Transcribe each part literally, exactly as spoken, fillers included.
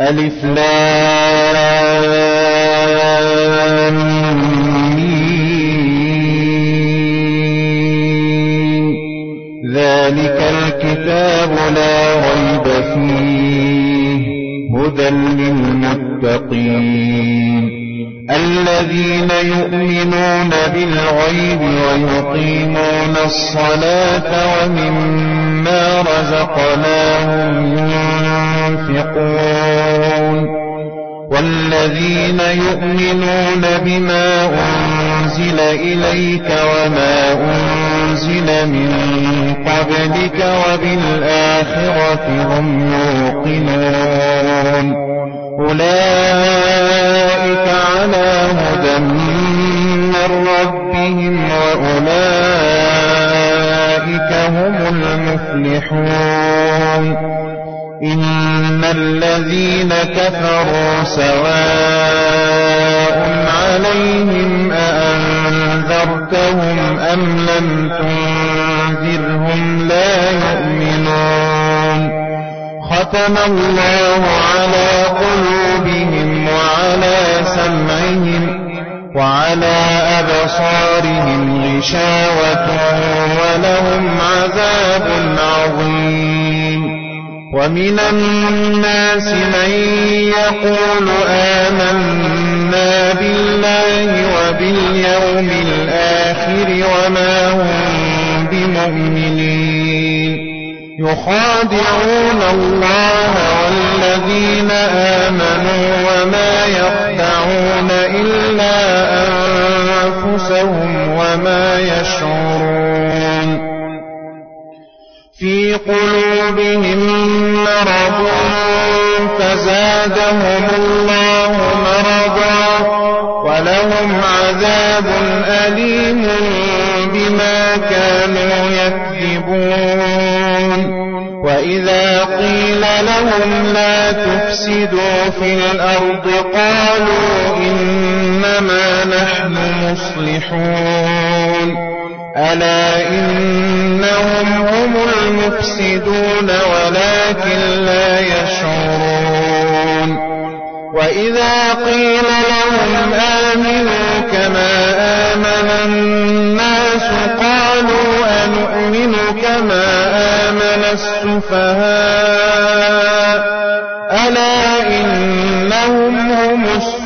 ألف لام ميم ذلك الكتاب لا ريب فيه هدى للمتقين الذين يؤمنون بالغيب ويقيمون الصلاة ومما رزقناهم ينفقون والذين يؤمنون بما أنزل إليك وما أنزل من قبلك وبالآخرة هم يوقنون أولئك على هدى من ربهم وأولئك هم المفلحون إن الذين كفروا سواء عليهم أأنذرتهم أم لم تنذرهم لا يؤمنون ختم الله على قلوبهم وعلى سمعهم وعلى أبصارهم غشاوة ولهم عذاب عظيم ومن الناس من يقول آمنا بالله وباليوم الآخر وما هم بمؤمنين يخادعون الله والذين آمنوا وما يخدعون إلا أنفسهم وما يشعرون في قلوبهم مرض فزادهم الله مرضا ولهم عذاب أليم بما كانوا يكذبون وإذا قيل لهم لا تفسدوا في الأرض قالوا إنما نحن مصلحون ألا إنهم هم المفسدون ولكن لا يشعرون وإذا قيل لهم آمنوا كما آمن الناس قالوا أنؤمن كما آمن السفهاء ألا إنهم هم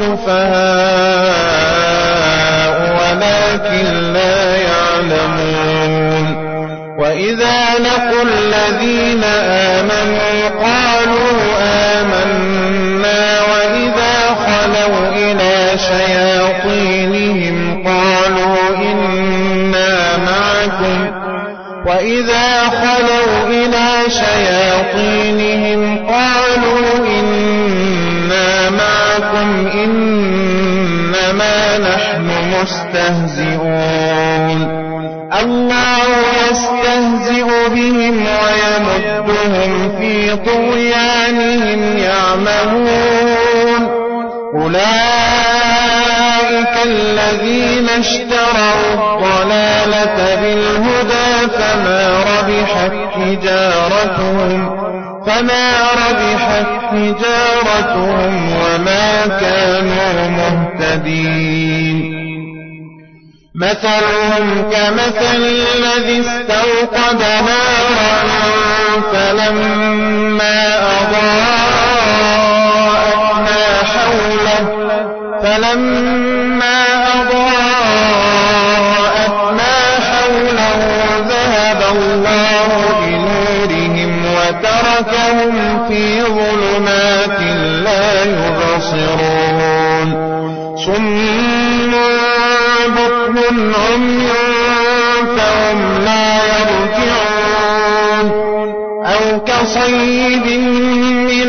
السفهاء ولكن لا يعلمون وإذا لقوا الذين آمنوا قالوا آمنا وإذا خلوا إلى شياطينهم قالوا إنا معكم وإذا خلوا إلى شياطينهم قالوا إنا معكم إنما نحن مستهزئون الله يستهزئ بهم ويمدهم في طغيانهم يعمهون أولئك الذين اشتروا الضلالة بالهدى فما ربحت تجارتهم فما ربحت تجارتهم وما كانوا مهتدين مثلهم كمثل الذي استوقد نارا فلما أضاءت ما حوله فلما أضاءت ما حوله ذهب الله بنورهم وتركهم في ظلمات لا يبصرون صم بكم عمي فهم لا يرجعون أو كصيب من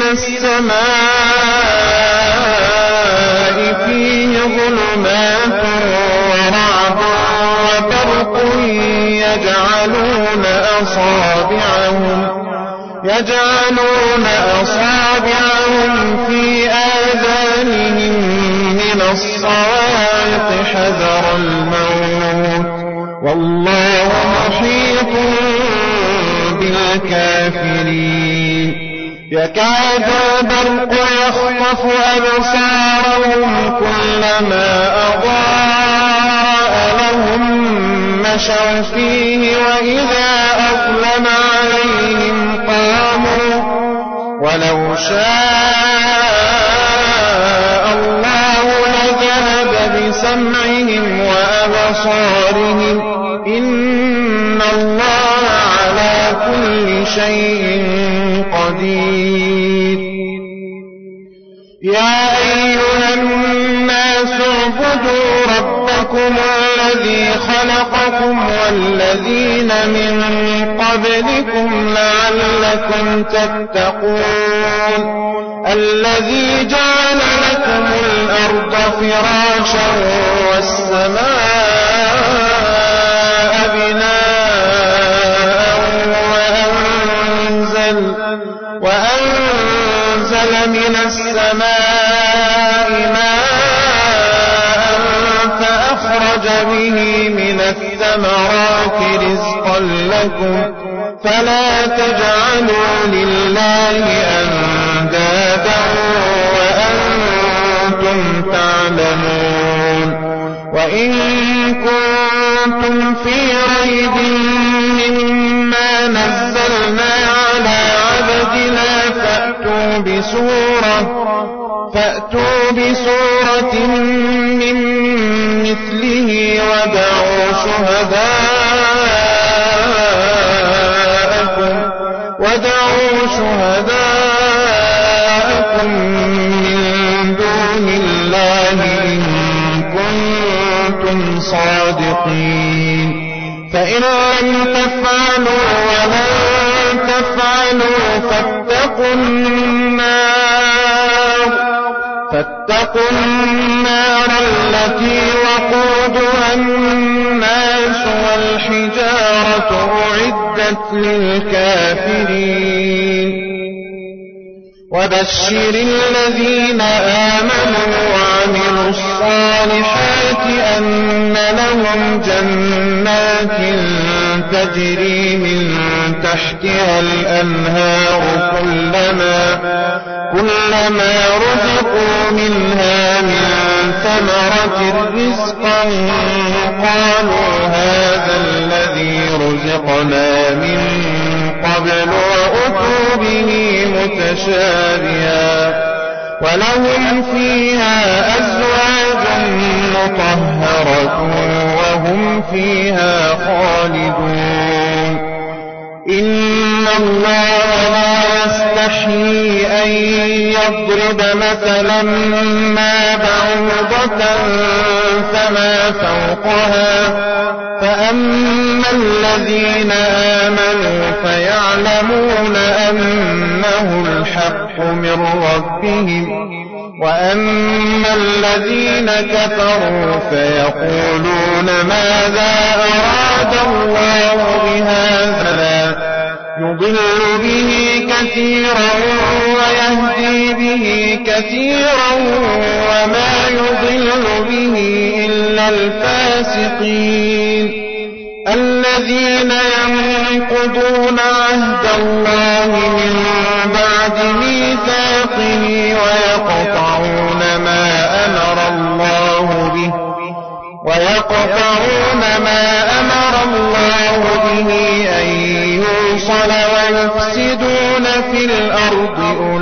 السماء فيه ظلمات ورعد وبرق يجعلون أصابعهم يجعلون أصابعهم في آذانهم من الصواعق حذر الموت والله محيط بالكافرين يكاد البرق يخطف نخطف أبصارهم كلما أضاء لهم مشوا فيه وإذا أظلم عليهم قاموا ولو شاء الله لذهب بسمعهم وأبصارهم إن الله على كل شيء قدير. يا أيها الناس اعبدوا ربكم الذي خلقكم والذين من قبلكم لعلكم تتقون الذي جعل لكم الأرض فراشا والسماء بناء وأنزل, وأنزل من السماء ماء فأخرج به من الثمرات رزقا لكم فلا تجعلوا لله أندادا وأنتم تعلمون. وإن كنتم في ريب مما نزلنا على عبدنا فأتوا بسورة, فأتوا بسورة من مثله ودعوا شهداءكم, ودعوا شهداءكم من دون الله إن كنتم صادقين. فإن لم تفعلوا ولن تفعلوا فاتقوا النار, فاتقوا النار التي وقودها الناس والحجارة أعدت للكافرين. وبشر الذين آمنوا وعملوا الصالحات أن لهم جنات تجري من تحتها الأنهار كلما, كلما رزقوا منها من ثمرة رزقا قالوا هذا الذي رزقنا من قبل وأتوا به متشابها ولهم فيها أزواج مطهرة وهم فيها خالدون. إن الله لا يستحيي أن يضرب مثلا ما بعوضة فما فوقها فأما الذين آمنوا فيعلمون أنه الحق من ربهم وأما الذين كفروا فيقولون ماذا أراد الله بهذا يضل به كثيرا ويهدي به كثيرا وما يضل به إلا الفاسقين الذين ينقضون عهد الله من بعد ميثاقه ويقطعون ما أمر الله به ويقطعون ما أمر الله به أن يوصل ويفسدون في الأرض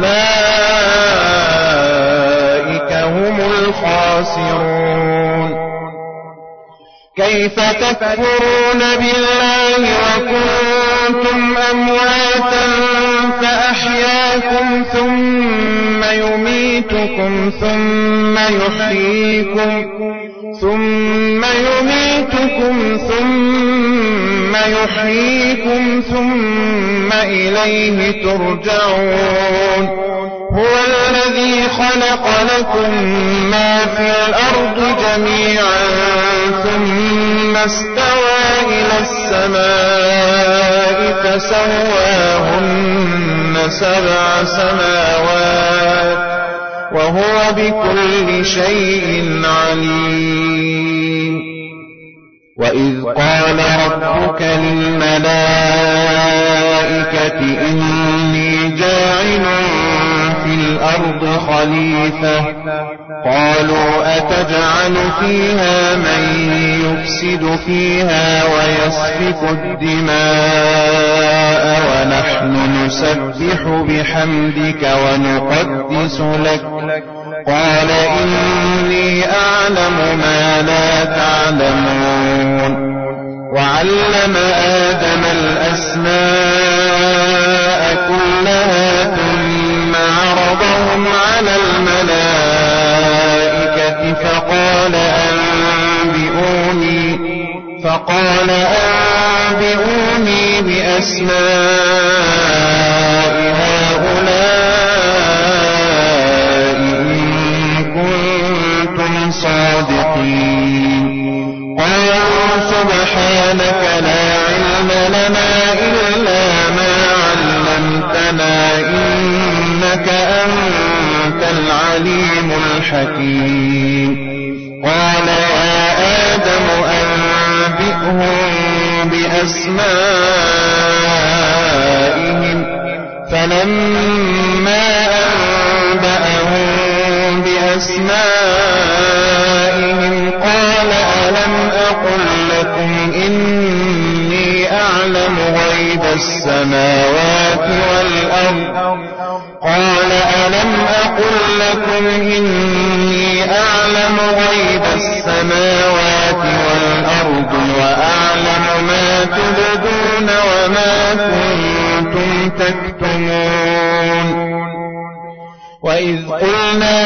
أولئك هم الخاسرون. كيف تكفرون بالله وكنتم أمواتا فأحياكم ثم يميتكم ثم يحييكم ثم يميتكم ثم يحييكم ثم إليه ترجعون. هو الذي خلق لكم ما في الأرض جميعا ثم استوى إلى السماء فسواهن سبع سماوات وهو بكل شيء عليم. وإذ قال ربك للملائكة إني جاعل في الأرض خليفة قالوا أتجعل فيها من يفسد فيها ويسفك الدماء ونحن نسبح بحمدك ونقدس لك قال إني أعلم ما لا تعلمون وعلم آدم الأسماء كلها ثم عرضهم على الملائكة فقال أنبئوني فقال أنبئوني بأسماء هؤلاء إن كنتم صادقين قالوا سبحانك لا علم لنا إلا ما علمتنا إنك أنت العليم الحكيم قال يا آدم أنبئهم بأسمائهم فلما أنبأهم بأسمائهم قال ألم أقل لكم إني أعلم غيب السماوات والأرض قال ألم أقل لكم إني أعلم غيب السماوات والأرض وأعلم ما تبدون وما كنتم تكتمون وإذ قلنا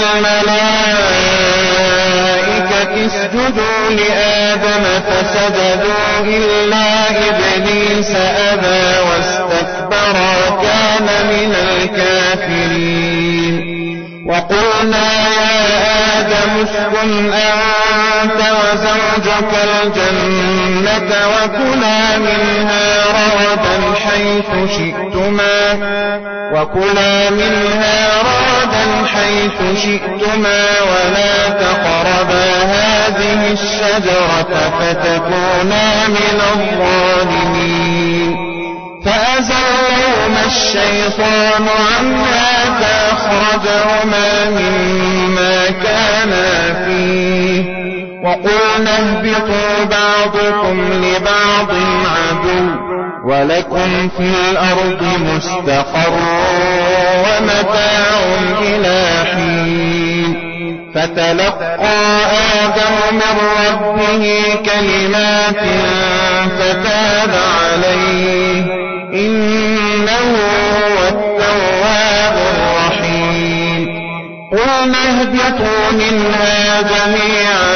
للملائكة اسجدوا لآدم فسجدوا إلا إبليس أبى واستكبر وكان من الكافرين وقلنا يا آدم اسكن أنت وزوجك الجنة وكلا منها رغدا حيث شئتما وكلا منها رغدا حيث شئتما ولا تقربا هذه الشجرة فتكونا من الظالمين فأزلهما الشيطان عنها فأخرجهما مما كانا فيه وقلنا اهبطوا بعضكم لبعض عدو ولكم في الأرض مستقر ومتاع إلى حين فتلقى آدم من ربه كلمات فتاب عليه إنه هو التواب الرحيم قلنا اهبطوا منها جميعا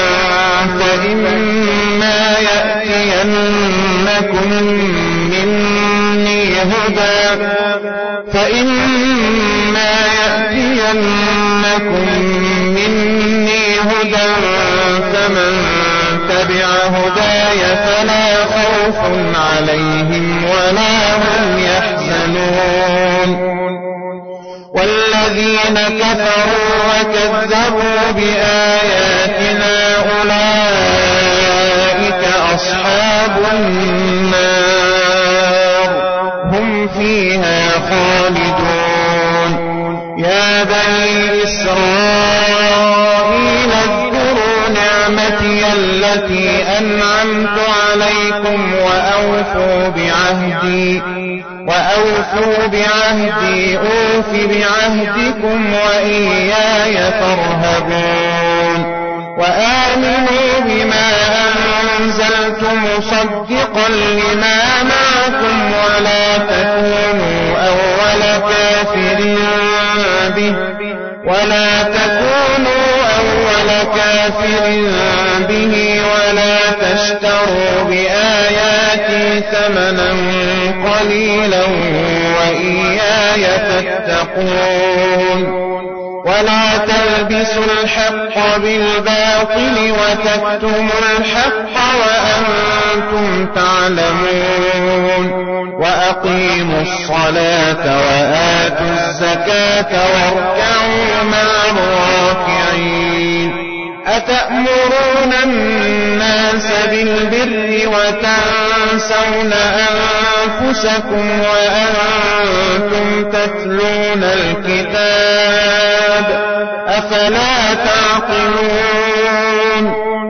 فإما يأتينكم مني هدى فإما يأتينكم مني هدى فمن تبع هداي فلا خوف عليهم ولا هم يحزنون والذين كفروا وكذبوا بآياتنا أولئك أصحاب النار هم فيها خالدون يا بني إسرائيل اذكروا نعمتي التي أنعمت عليكم وأوفوا بعهدي وأوفوا بعهدي أوف بعهدكم وإياي فارهبون وآمنوا بما أنزلت مصدقا لما معكم ولا تكونوا أول كافر به ولا تكونوا أول كافر به ولا تشتروا بآياتي ثمنا قليلا وإياي فاتقون ولا تلبسوا الحق بالباطل وتكتموا الحق وأنتم تعلمون وأقيموا الصلاة وآتوا الزكاة واركعوا مع الراكعين أتأمرون الناس بالبر وتنسون أنفسكم أنفسكم وأنتم تتلون الكتاب أفلا تعقلون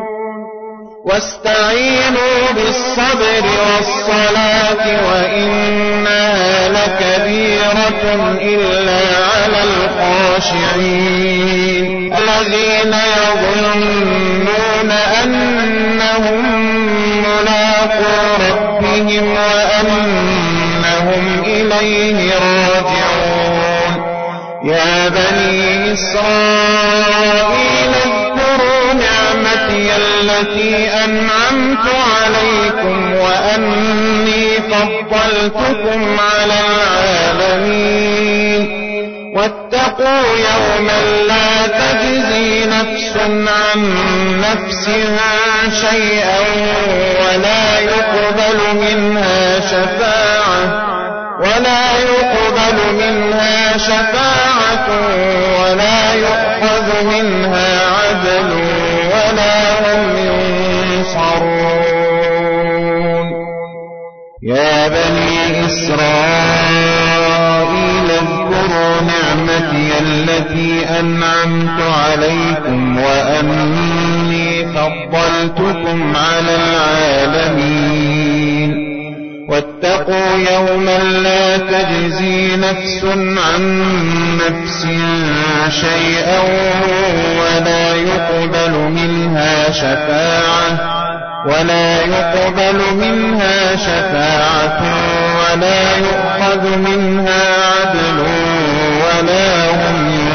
واستعينوا بالصبر والصلاة وإنها لكبيرة إلا على الخاشعين الذين يظنون أنهم ملاقو ربهم وأنهم إليه راجعون يا بني إسرائيل اذكروا نعمتي التي أنعمت عليكم وأني فضلتكم على العالمين واتقوا يوما لا تجزي نفس عن نفس شيئا ولا يقبل منها شفاعة ولا يقبل منها شفاعة ولا يؤخذ منها عدل ولا هم ينصرون يا بني إسرائيل اذكروا نعمتي التي أنعمت عليكم وأني فضلتكم على العالمين واتقوا يوما لا تجزي نفس عن نفس شيئا ولا يقبل منها شفاعة ولا يقبل منها شفاعة ولا يؤخذ منها عدل ولا هم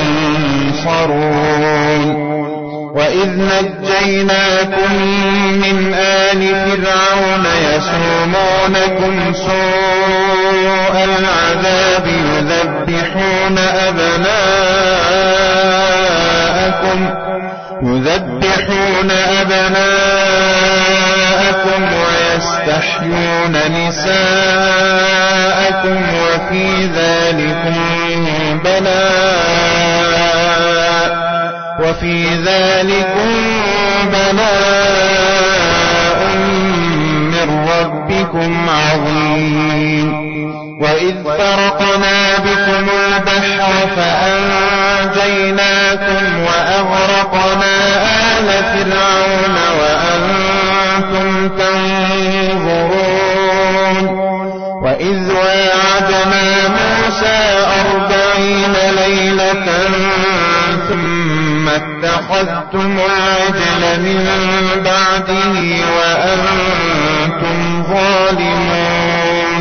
ينصرون وإذ نجيناكم من آل فرعون يسومونكم سوء العذاب يذبحون أبناءكم يذبحون أبناءكم ويستحيون نساءكم وفي ذلكم بلاء وفي ذلكم بلاء من ربكم عظيم وإذ فرقنا بكم البحر فأنجيناكم وأغرقنا آل فرعون وأنتم تنظرون وإذ واعدنا موسى أربعين ليلة ثم اتخذتم العجل من بعده وأنتم ظالمون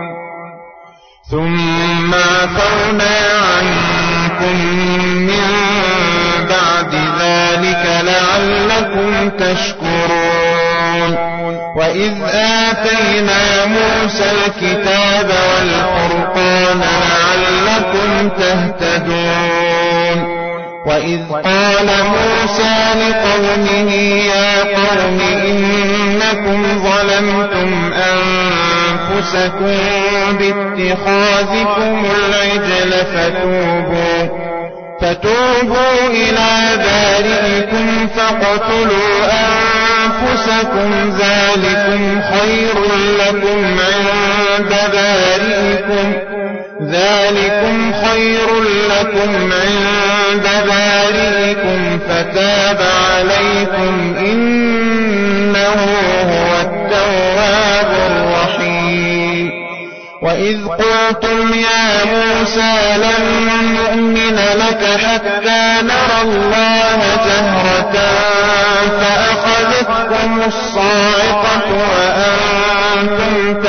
ثم عفونا عنكم من بعد ذلك لعلكم تشكرون وإذ آتينا موسى الكتاب والفرقان لعلكم تهتدون وإذ قال موسى لقومه يا قوم إنكم ظلمتم أنفسكم باتخاذكم العجل فتوبوا فتوبوا إلى بارئكم فاقتلوا أنفسكم ذلكم خير لكم عند بارئكم ذلكم خير لكم عند بارئكم فتاب عليكم إنه هو التواب الرحيم وإذ قلتم يا موسى لن نؤمن لك حتى نرى الله جهرة فأخذتكم الصاعقة وأنتم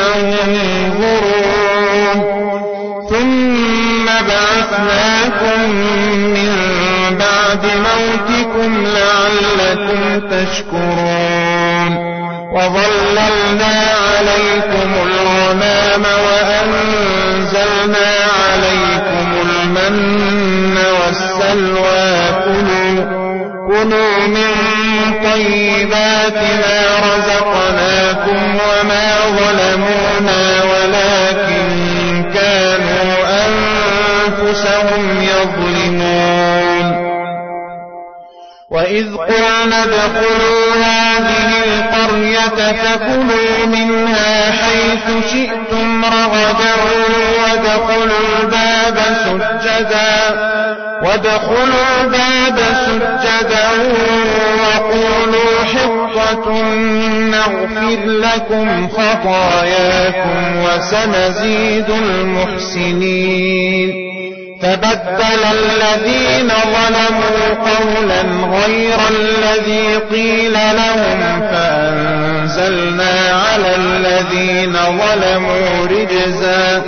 تنظرون ثم بعثناكم من بعد موتكم لعلكم تشكرون وظللنا عليكم الغمام وأنزلنا عليكم المن والسلوى كلوا كلوا من طيبات ما رزقناكم وما ظلمونا ولكن كانوا أنفسهم يظلمون وإذ قلنا ادخلوا هذه القرية فكلوا منها حيث شئتم رغدا وادخلوا الباب سجدا وادخلوا الباب سجدا وقولوا حطة نغفر لكم خطاياكم وسنزيد المحسنين. فبدل الذين ظلموا قولا غير الذي قيل لهم فأنزلنا على الذين ظلموا رجزا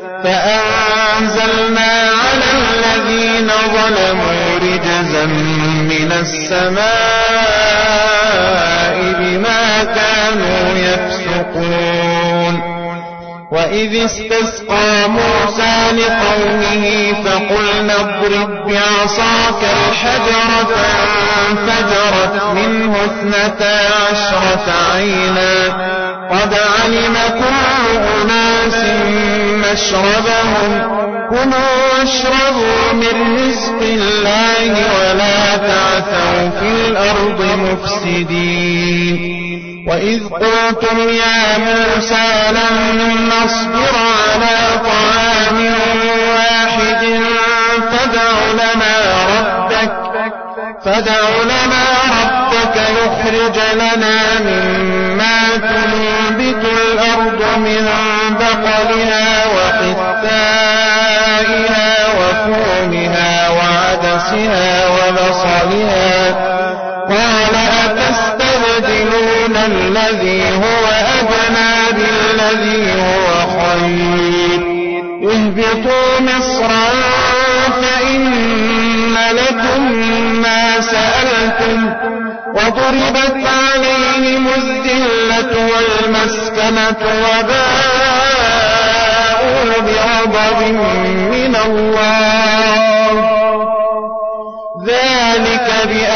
فأنزلنا على الذين ظلموا رجزا من السماء بما كانوا يفسقون. وإذ استسقى موسى لقومه فقلنا اضرب بعصاك الحجر فانفجرت منه اثنتا عشرة عينا قد علم كل أناس مشربهم كلوا واشربوا من رزق الله ولا تعثوا في الأرض مفسدين. وإذ قلتم يا موسى لن نصبر على طعام واحد فادع لنا ربك فادع لنا ربك يخرج لنا مما تنبت الأرض من بقلها وقثائها وفومها وعدسها وبصلها قال أتستبدلون الذي هو أدنى بالذي هو خير اهبطوا مصرا فإن لكم ما سألتم وضربت عليهم الذلة والمسكنة وباءوا بغضب من الله ذلك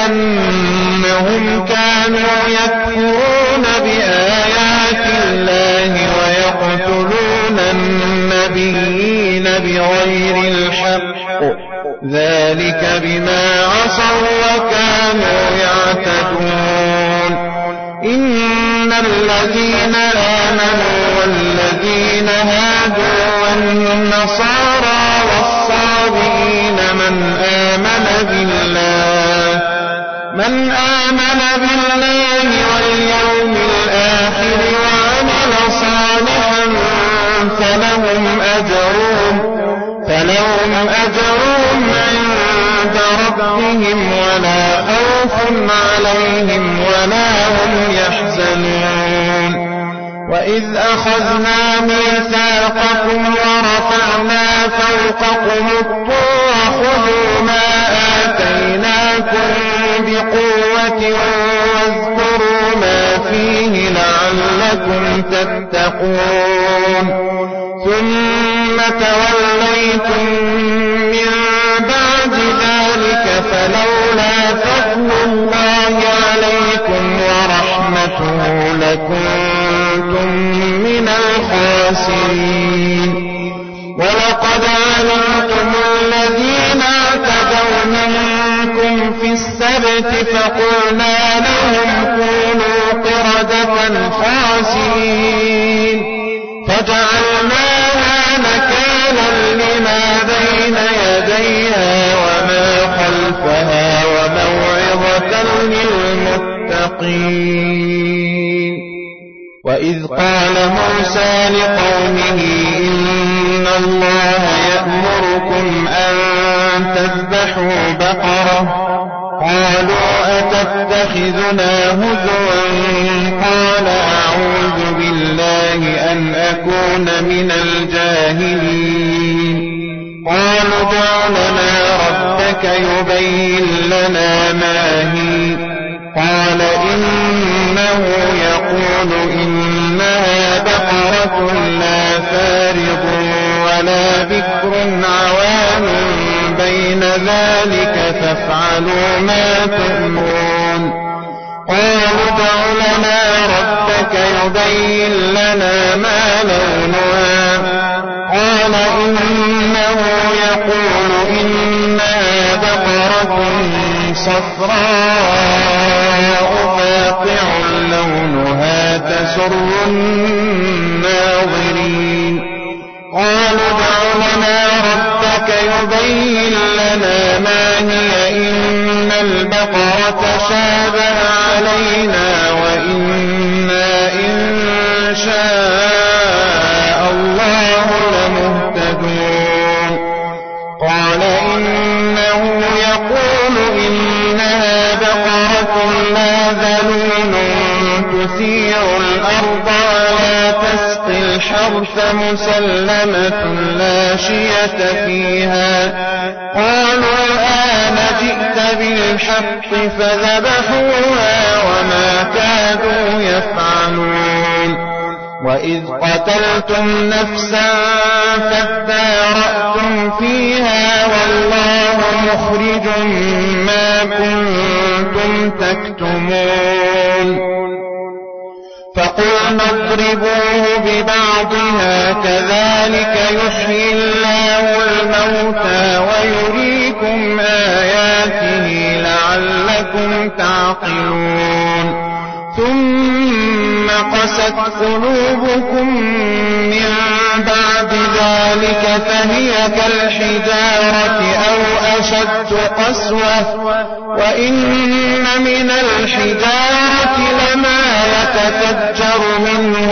بأنهم كانوا يكفرون بآيات الله ويقتلون النبيين بغير الحق ذلك بما عصوا وكانوا يعتدون. إن الذين آمنوا والذين هادوا والنصارى والصابئين من آمن بالله من آمن بالله واليوم الآخر وعمل صالحا فلهم أجرهم فلهم أجرهم عند ربهم ولا خوف عليهم ولا هم يحزنون. وإذ أخذنا ميثاقكم ورفعنا فوقكم الطور خذوا ما آتيناكم بقوة واذكروا ما فيه لعلكم تتقون. ثم توليتم من بعد ذلك فلولا فضل الله عليكم ورحمته لكنتم من الخاسرين. ولقد علمتم الذين اعتدوا منكم في السبت فقلنا لهم كونوا قردة خاسرين فجعلناها نكالا لما بين يديها وما خلفها وموعظة للمتقين. وإذ قال موسى لقومه إن الله يأمركم أن تذبحوا بقرة قالوا أتتخذنا هزوا قال أعوذ بالله أن أكون من الجاهلين. قالوا ادع لنا ربك يبين لنا ما هي قال إنه يقول إنها بقرة لا فارض ولا بكر عوان بين ذلك فافعلوا ما تؤمرون. قالوا ادع لنا ربك يبين لنا ما لونها قال إنه يقول إنها بقرة صفراء فاقع لونها تسر الناظرين قالوا ادع لنا ربك يبين لنا ما هي إن البقرة شابه علينا وإنا إن شاء الله لمهتدون قال إنه يقول إنها بقرة لا ذلول تثير الأرض ولا تسقي الحرث مسلمة لا شية فيها قالوا الآن جئت بالحق فذبحوها وما كادوا يفعلون وإذ قتلتم نفسا فادارأتم فيها والله مخرج ما كنتم تكتمون فقلنا اضربوه ببعضها كذلك يحيي الله الموتى ويريكم آياته لعلكم تعقلون ثم قست قلوبكم من بعد ذلك فهي كالحجارة أو أشد قسوة وإن من الحجارة لما يتفجر منه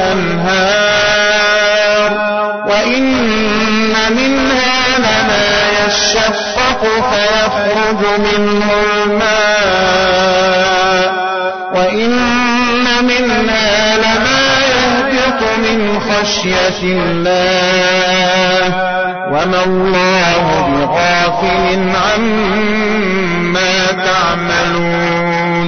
الأنهار وإن منها لما يشقق فيخرج منه الماء وإن منها لما يهبط من خشية الله وما الله بغافل عما تعملون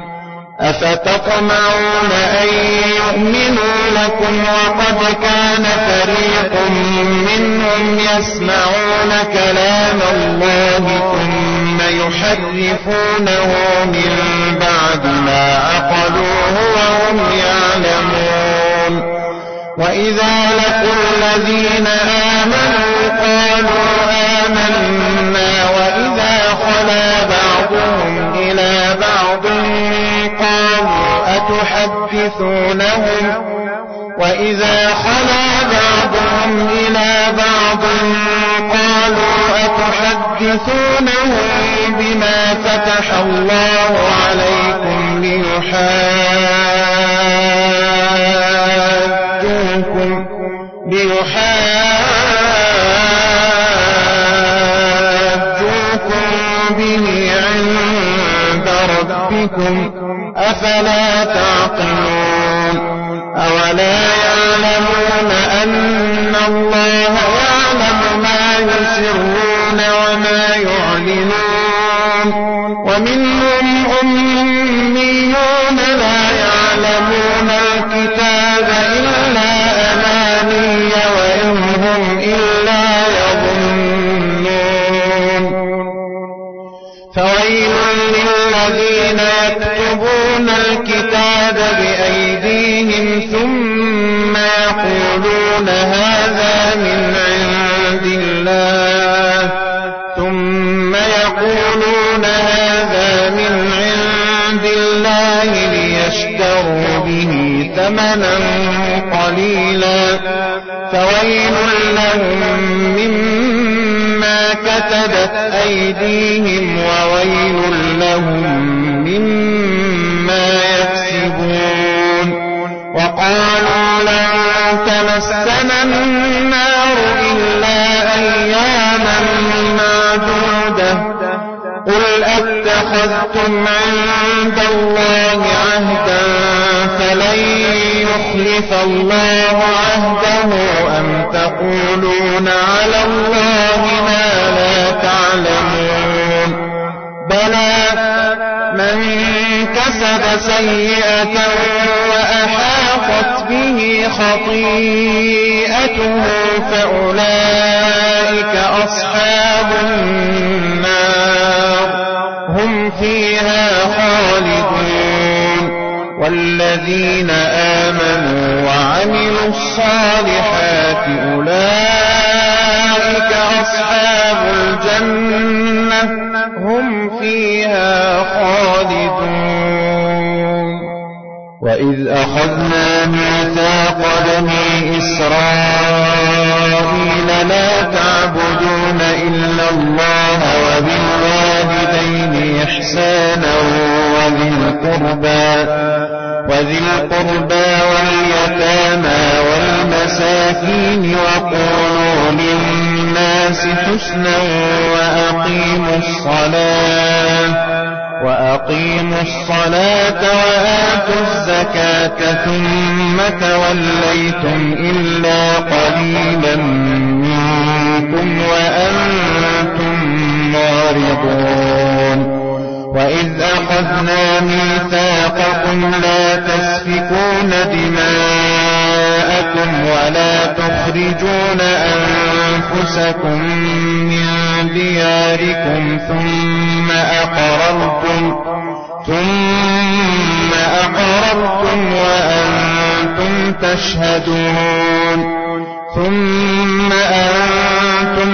أفتطمعون أن يؤمنوا لكم وقد كان فريق منهم يسمعون كلام الله ثم يحرفونه من بعد ما عقلوه وهم يعلمون وإذا لقوا الذين آمنوا قالوا آمنا وإذا خلا بعضهم إلى بعض قالوا أتحدثونهم وإذا خلا بعضهم إلى بعض قالوا أتحدثونهم بما فتح الله عليكم ليحاجوكم ليحاجوكم به عند ربكم أفلا تعقلون أولا يعلمون أن الله يعلم ما يسرون وما يعلنون ومنهم أميون لا يعلمون الكتاب إلا أماني وإن هم إلا يظنون فويل للذين يكتبون الكتاب بأيديهم ثم يقولون هذا من عند الله ثم يقولون هذا من عند الله ليشتروا به ثمنا قليلا فويل لهم مما كتبت أيديهم وويل لهم مما يكسبون وقالوا لن تمسنا النار إلا أياما معدودة قل أتخذتم عند الله عهدا فلن يخلف الله عهده أم تقولون على الله ما لا تعلمون بلى من كسب سيئة وأحاطت به خطيئته فأولئك أصحاب النار هم فيها خالدون والذين آمنوا وعملوا الصالحات أولئك أولئك أصحاب الجنة هم فيها خالدون. وإذ أخذنا ميثاق بني إسرائيل لا تعبدون إلا الله وبالوالدين إحسانا وذي القربى وذي القربى واليتامى والمساكين وقولوا للناس حسنا وأقيموا الصلاة وأقيموا الصلاة وآتوا الزكاة ثم توليتم إلا قليلا منكم وأنتم معرضون. وإذ أخذنا ميثاقكم لا تسفكون دماءكم ولا تخرجون أنفسكم من دياركم ثم أقررتم ثم أقررتم وأنتم تشهدون. ثم أنتم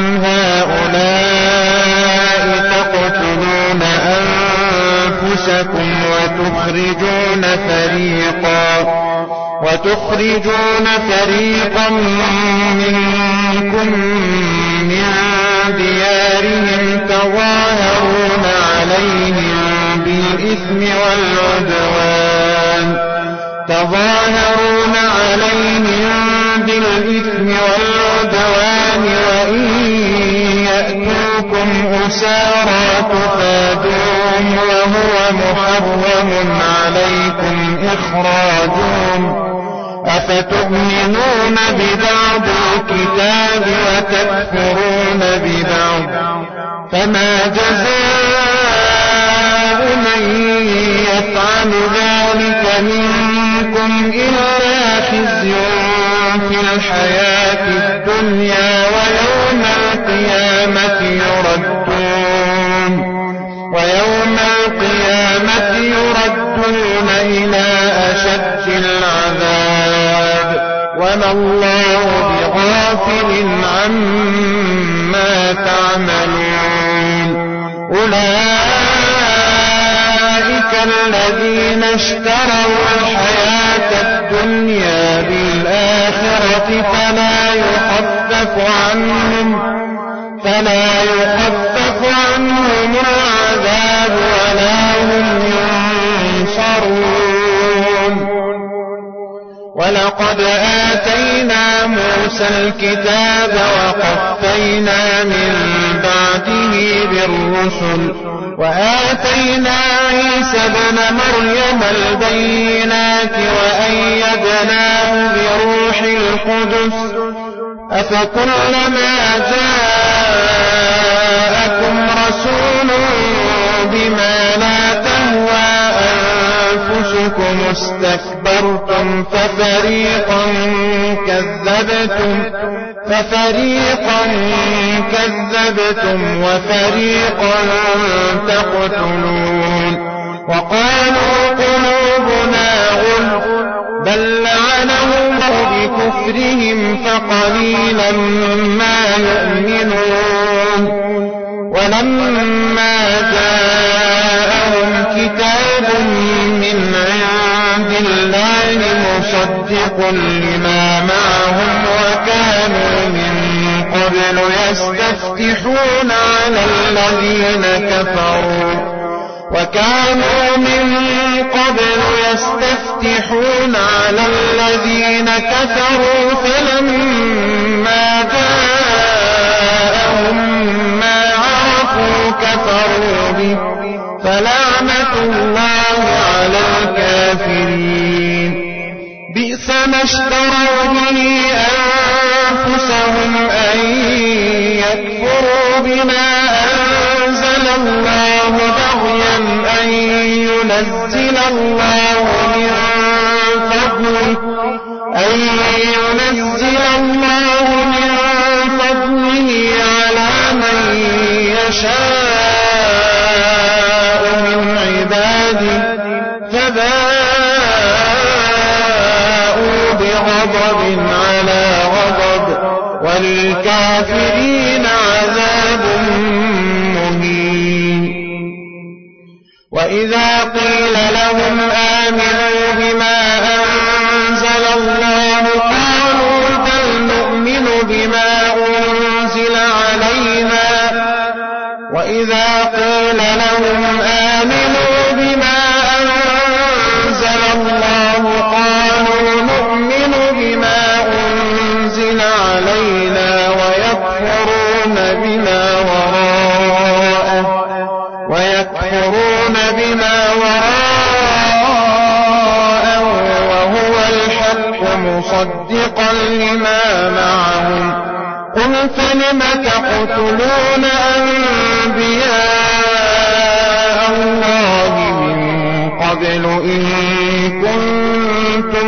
هؤلاء تقتلون أنفسكم وتخرجون فريقا وتخرجون فريقا منكم من ديارهم تظاهرون عليهم بالإثم والعدوان تظاهرون عليهم بالإثم والعدوان وإن يأتوكم أسارى تفادوهم وهو محرم عليكم إخراجهم أفتؤمنون ببعض الكتاب وتكفرون ببعض فما جزاء من يفعل ذلك منكم إلا خزي في الحياة الدنيا ويوم القيامة يردون ويوم القيامة يردون إلى أشد العذاب وما الله بغافل عما تعملون. أولئك الذين اشتروا الحياة الدنيا بالآخرة فلا يخفف عنهم فلا يخفف عنهم العذاب ولا هم ينصرون. ولقد آتينا موسى الكتاب وقفينا من بعده بالرسل وآتينا عيسى ابن مريم البينات وأيدناه بروح القدس أفكلما جاءكم رسول بما لا تهوى أنفسكم استكبرتم ففريقا كذبتم ففريقا كذبتم وفريقا تقتلون. وقالوا قلوبنا غلف بل لعنهم بكفرهم فقليلا ما يؤمنون. ولما جاءهم كتاب من عند الله مصدق لما معهم وكانوا من قبل يستفتحون على الذين كفروا وكانوا من قبل يستفتحون على الذين كفروا فلما جاءهم ما عرفوا كفروا به فلعنة الله على الكافرين. بئس ما اشتروا به أنفسهم أن يكفروا بما أنزل الله بغيا أن ينزل الله من فضله أن ينزل الله من فضله على من يشاء من عباده فباءوا بغضب على غضب والكافرين وإذا قيل لهم آمنوا بما أنزل الله قالوا بل نؤمن بما أنزل علينا وإذا قيل لهم آمنوا بما أنزل الله قالوا نؤمن بما أنزل علينا ويكفرون بما وراءه ويكفرون بما وراءه وهو الحق مصدقا لما معهم قل فلم تقتلون أنبياء الله من قبل إن كنتم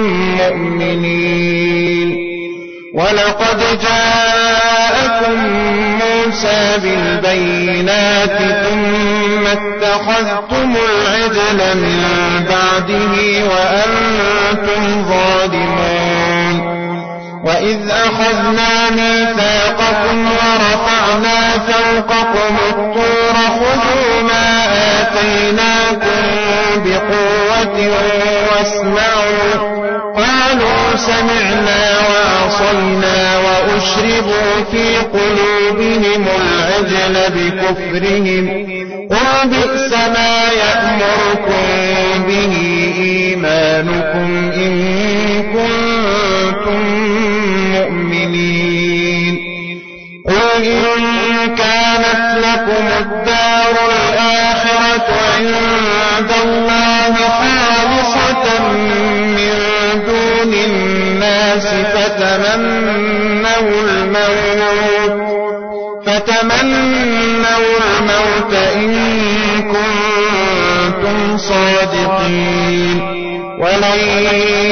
مؤمنين ولقد جاءكم موسى بالبينات ثم اتخذتم العجل من بعده وأنتم ظالمون وإذ أخذنا ميثاقكم ورفعنا فوقكم الطور خذوا ما آتيناكم بقوة واسمعوا قالوا سمعنا وعصينا وأشربوا في قلوبهم العجل بكفرهم قل بئس ما يأمركم به إيمانكم إن كنتم مؤمنين قل إن كانت لكم الدار الآخرة عند الله خالصة من دون الناس فتمنوا الموت فتمنوا الموت إن كنتم صادقين ولن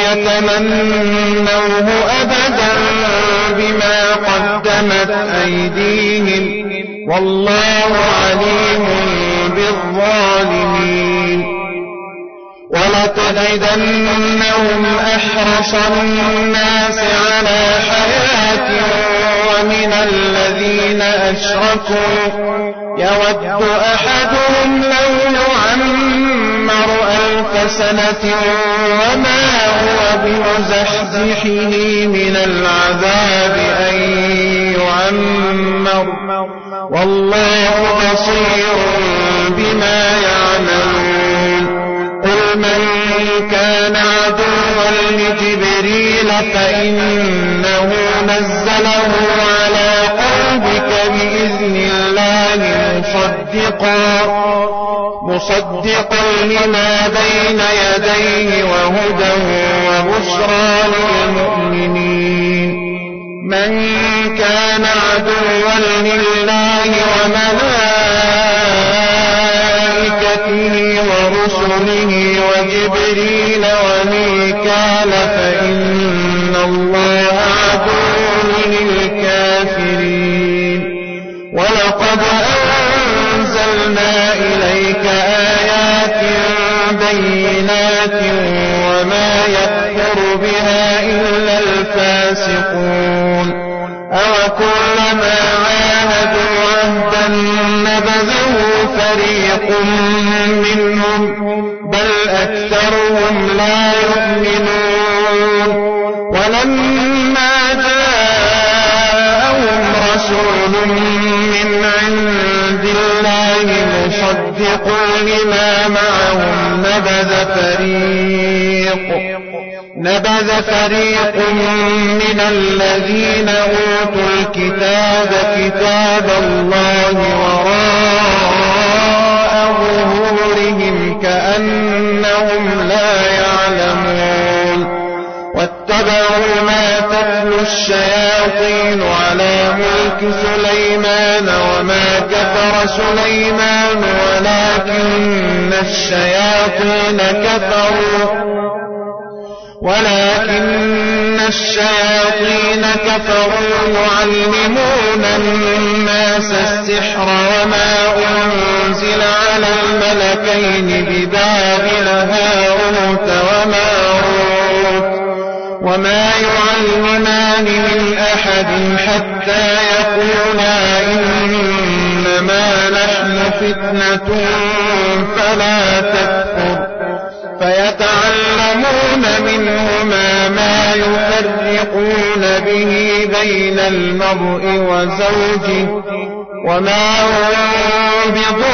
يتمنوه أبدا بما قدمت أيديهم والله عليم بالظالمين ولتجدنهم أحرص الناس على حياة ومن الذين أشركوا يود أحدهم لو يعمر ألف سنة وما هو بمزحزحه من العذاب أن يعمر والله بصير بما يعملون قل من كان عدوا لجبريل فإنه نزله على قلبك بإذن الله مصدقا مصدقا لما بين يديه وهدى وبشرى للمؤمنين من كان عدوا لله وملائكته ورسله وجبريل وميكال فإن الله عدو للكافرين ولقد أنزلنا إليك آيات بينات وما يكفر بها إلا الفاسقون أوكلما عاهدوا عهدا نبذه فريق منهم بل أكثرهم لا يؤمنون ولما جاءهم رسول من عند الله مصدق لما معهم نبذ فريق نبذ فريق من الذين أوتوا الكتاب كتاب الله وراء ظهورهم كأنهم لا يعلمون واتبعوا ما تتلو الشياطين على ملك سليمان وما كفر سليمان ولكن الشياطين كفروا ولكن الشياطين كفروا يعلمون الناس السحر وما أنزل على الملكين ببابل هاروت وماروت وما يعلمان من أحد حتى يقولا إنما نحن فتنة فلا تكفر فيتعلمون منهما ما يفرقون به بين المرء وزوجه وما هم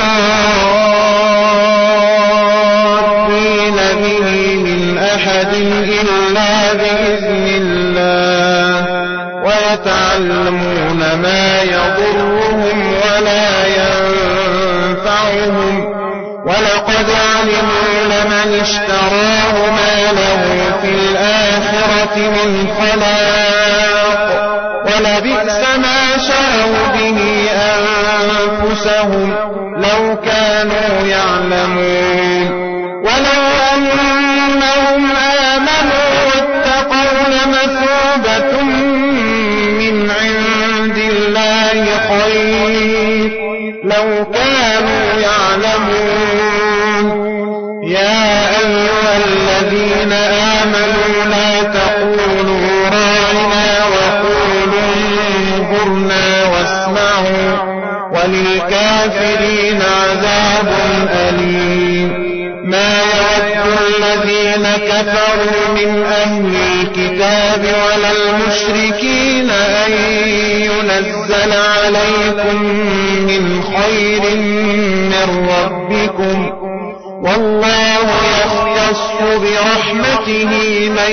بضارين به من أحد إلا بإذن الله ويتعلمون ما يضرهم ولا ينفعهم ولقد علموا لمن اشتراه ما له في الآخرة من خلاق ولبئس ما شروا به أنفسهم لو كانوا يعلمون ولو أنهم آمنوا واتقوا لمثوبة من عند الله خير لو كانوا يعلمون يا أيها الذين آمنوا لا تقولوا راعنا وقولوا انظرنا واسمعوا وللكافرين عذاب أليم ما يود الذين كفروا من أهل الكتاب ولا المشركين أن ينزل عليكم من خير من ربكم والله يختص برحمته من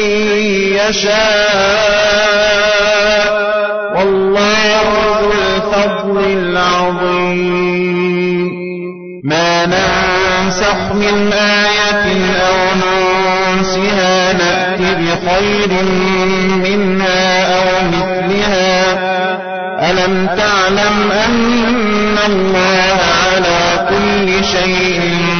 يشاء والله ذو الفضل العظيم ما ننسخ من آية أو ننسها نأت بخير منها أو مثلها ألم تعلم أن الله على كل شيء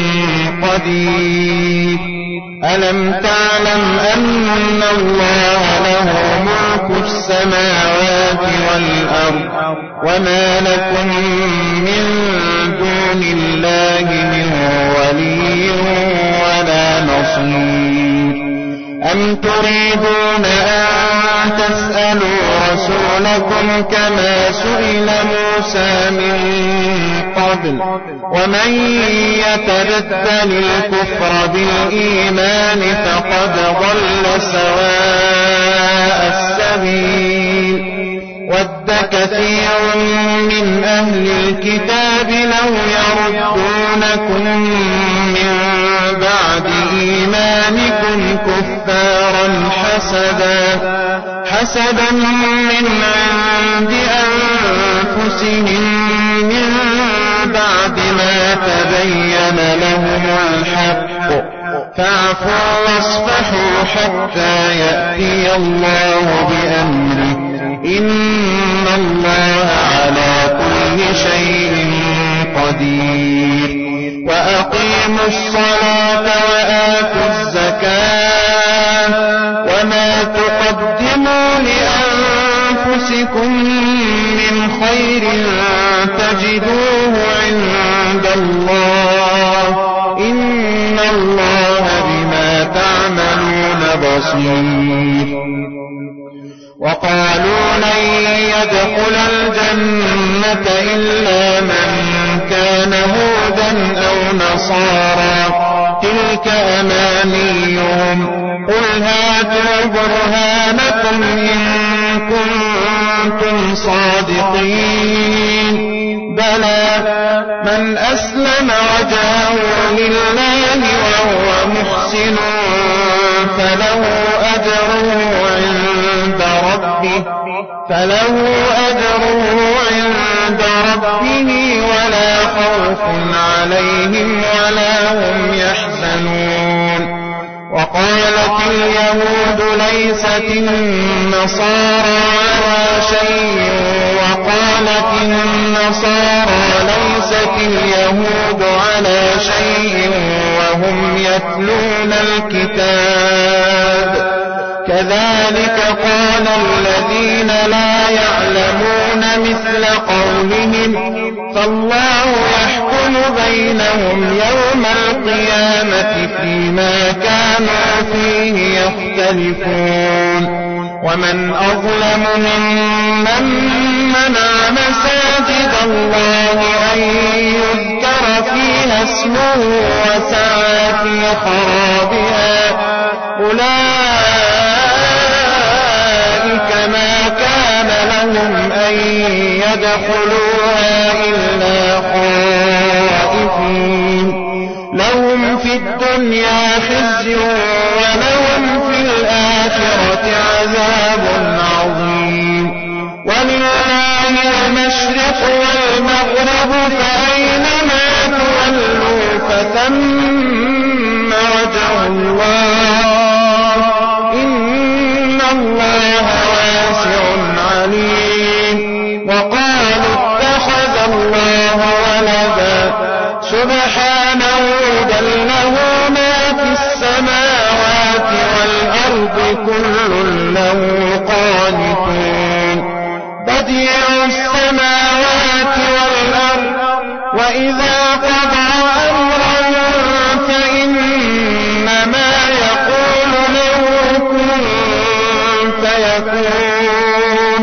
قدير ألم تعلم أن الله له ملك السماوات والأرض وما لكم من دون الله من ولي ولا نصير أم تريدون أن تسألوا رسولكم كما سئل موسى من قبل ومن يتبدل الكفر بالإيمان فقد ضل سواء السبيل ود كثير من أهل الكتاب لو يردونكم من بعد إيمانكم كفارا حسدا حسدا من عند أنفسهم من بعد ما تبين لهم الحق فاعفوا واصفحوا حتى يأتي الله بأمره إن الله على كل شيء قدير وأقيموا الصلاة وآتوا الزكاة وما تقدموا لأنفسكم من خير تجدوه عند الله إن الله بما تعملون بصير وقالوا لن يدخل الجنة إلا من كان هودا أو نصارى تلك أمانيهم قل هاتوا برهانكم إن كنتم صادقين بلى من أسلم وجهه لله وهو محسن فله أجره عند ربه فله أجره عند ربه ولا خوف عليهم ولا هم يحزنون وقالت اليهود ليست النصارى على شيء وقالت النصارى ليست اليهود على شيء وهم يتلون الكتاب كذلك قال الذين لا يعلمون مثل قولهم فالله يحكم بينهم يوم القيامة فيما كانوا فيه يختلفون ومن أظلم ممن منع مساجد الله أن يذكر فيها اسمه وسعى في خرابها أولئك ما كان لهم أن يدخلوها إلا خائفين لهم في الدنيا خزي ولهم في الآخرة عذاب عظيم ولله المشرق والمغرب فأينما تولوا فثم وجه الله إن الله واسع عليم وقالوا اتخذ الله ولدا سبحانه بل له ما في السماوات والأرض كل له قانتون بديع السماوات والأرض وإذا قضى أمرا فإنما يقول له كن فيكون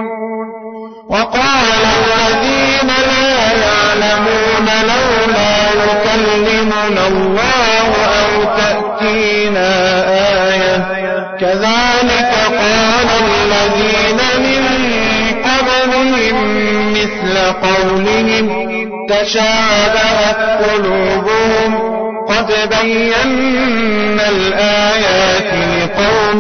وقال الذين لا يعلمون لولا يكلمنا الله أو تأتينا آية كذلك قال الذين من قبلهم مثل قولهم تشابهت قلوبهم قد بينا الآيات لقوم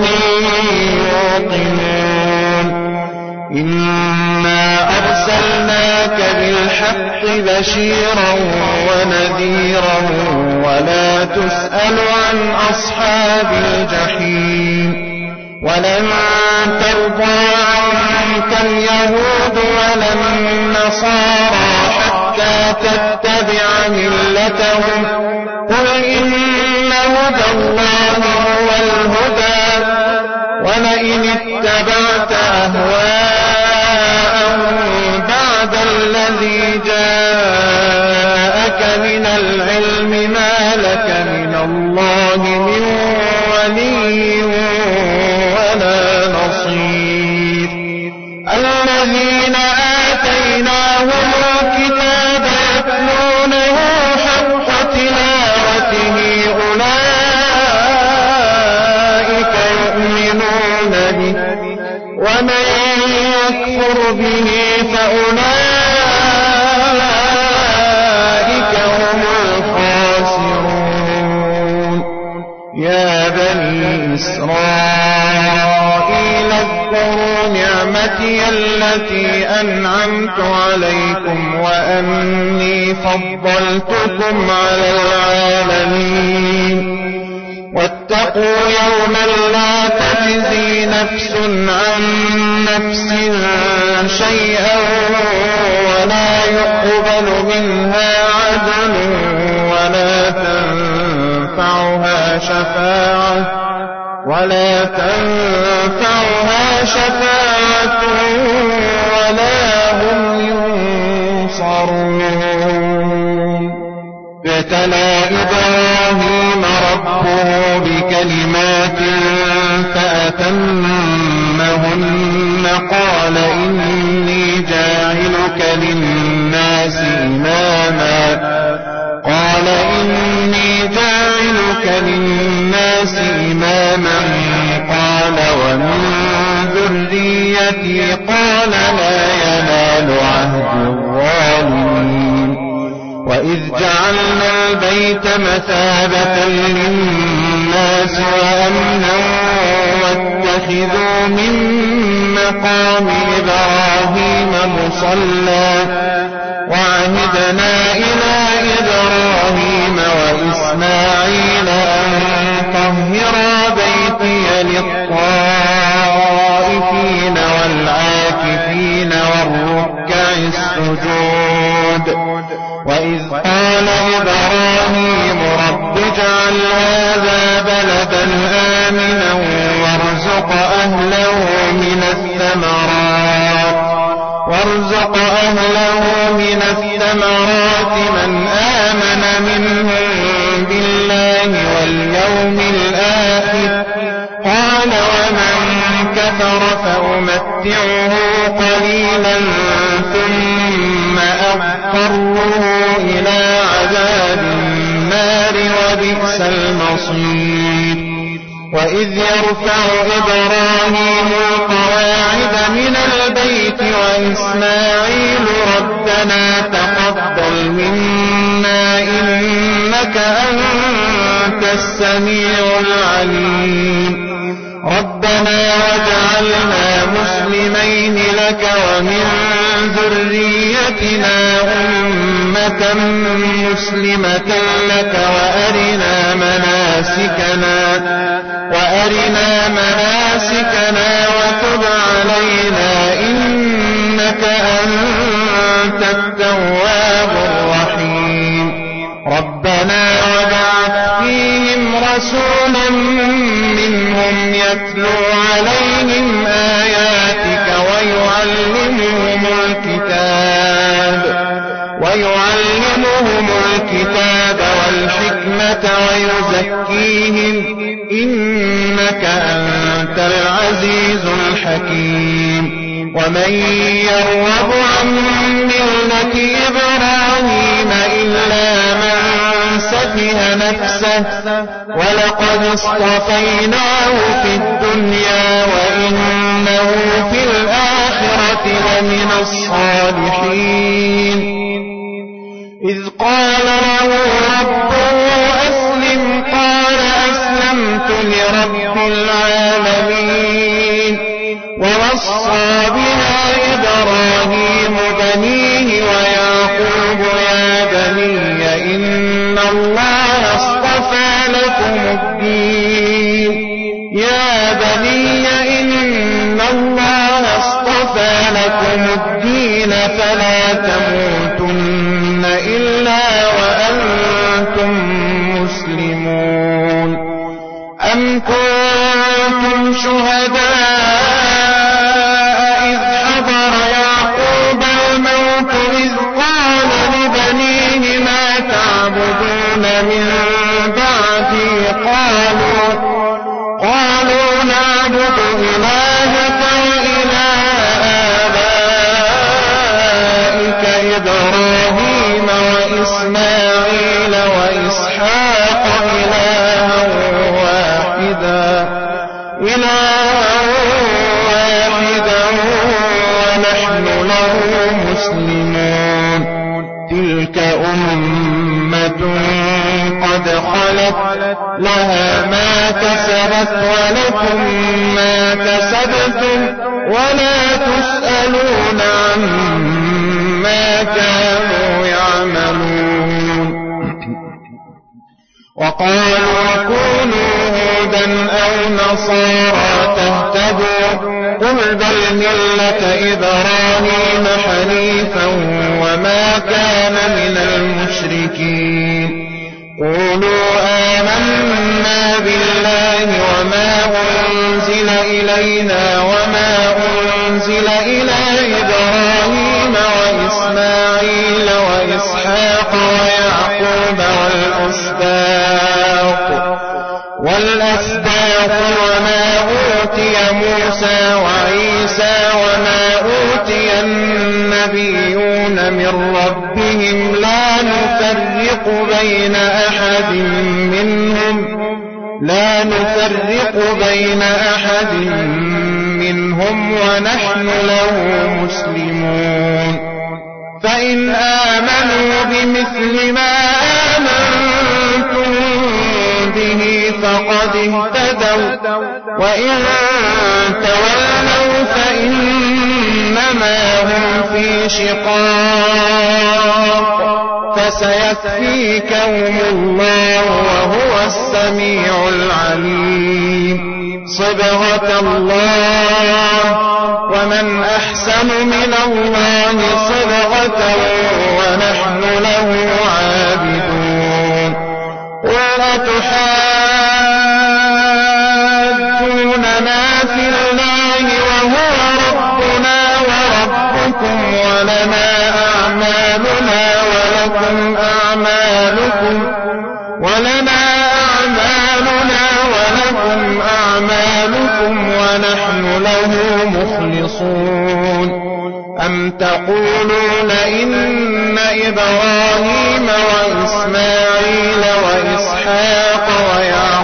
يوقنون إنا أرسلناك بالحق بشيرا ونذيرا ولا تسأل عن أصحاب الجحيم ولن ترضى عنك اليهود ولا النصارى حتى تتبع ملتهم قل إن هدى الله هو الهدى ولئن اتبعت أهواءهم بعد الذي جاءك من العلم ما لك من الله من ولي ولا نصير الذين آتيناهم الكتاب يتلونه حق تلاوته أولئك يؤمنون به ومن يكفر به فأولئك هم الخاسرون يا بني إسرائيل اذكروا نعمتي التي أنعمت عليكم وأني فضلتكم على العالمين واتقوا يوما لا تجزي نفس عن نفس شيئا ولا يقبل منها عدل ولا تنفعها شفاعة ولا تنفعها شفاعة ولا هم ينصرون ابتلى إبراهيم ربه بكلمات فأتمهن قال إني جاعلك للناس إماما قال إني جاعلك للناس إماما قال ومن ذريتي قال لا ينال عهد الظالمين وإذ جعلنا البيت مثابة للناس وأمنا واتخذوا من مقام إبراهيم مصلى وعهدنا إلى إبراهيم وإسماعيل أن طهرا بيتي للطائفين والعاكفين والركع السجود وإذ قال إبراهيم رب اجعل هذا بلدا آمنا وارزق أهله من الثمرات وارزق أهله من الثمرات من آمن منهم بالله واليوم الآخر قال ومن كفر فأمتعه قليلا المصير وإذ يرفع إبراهيم القواعد من البيت وإسماعيل ربنا تقبل منا إنك أنت السميع العليم ربنا واجعلنا مسلمين لك ومن ذريتنا أمة مسلمة لك وأرنا مناسكنا وأرنا مناسكنا وتب علينا إنك أنت التواب الرحيم ربنا وابعث فيهم رسولا منهم يتلو عليهم آياتك ويعلمهم الكتاب ويعلمهم الكتاب والحكمة ويزكيهم إنك أنت العزيز الحكيم ومن يرغب عن ملة إبراهيم إلا من سفه نفسه ولقد اصطفيناه في الدنيا وإنه في الآخرة لمن الصالحين إذ قال له ربه أسلم قال أسلمت لرب العالمين ووصى بها إبراهيم بنيه ويعقوب يا بني إن الله اصطفى لكم الدين يا بني إن الله اصطفى لكم الدين فلا تموتن إلا وأنتم مسلمون أم كنتم شهداء إذ حضر يعقوب الموت إذ قال لبنيه ما تعبدون من بعدي قالوا قالوا نعبد إلهك وإله آبائك إبراهيم وإسماعيل وإسحاق إلها واحدا إلها واحدا ونحن له مسلمون تلك أمة قد خلت لها ما كسبت ولكم ما كسبتم ولا تسألون عما كانوا يعملون وقالوا كونوا هودا أو نصارى تهتدوا قل بل ملة إبراهيم حنيفا وما كان من المشركين قولوا آمنا بالله وما أنزل إلينا وما أنزل إلى إبراهيم وإسماعيل وإسحاق ويعقوب والأسباط والأسباط وما أوتي موسى وعيسى وما أوتي النبيون من ربهم لا نفرق بين أحد منهم لا نفرق بين أحد منهم ونحن له مسلمون فإن آمنوا بمثل ما آمنتم به فقد اهتدوا وإن تولوا فإنما هم في شقاق فسيكفيكهم الله وهو السميع العليم صبغة الله ومن أحسن من الله صبغة ونحن له عابدون ولا تحاجون في الله وهو ربنا وربكم ولنا أعمالنا ولكم أعمالكم ولنا أعمالنا ولكم أعمالكم ونحن له مخلصون أم تقولون إن إبراهيم وإسماعيل وإسحاق ويعقوب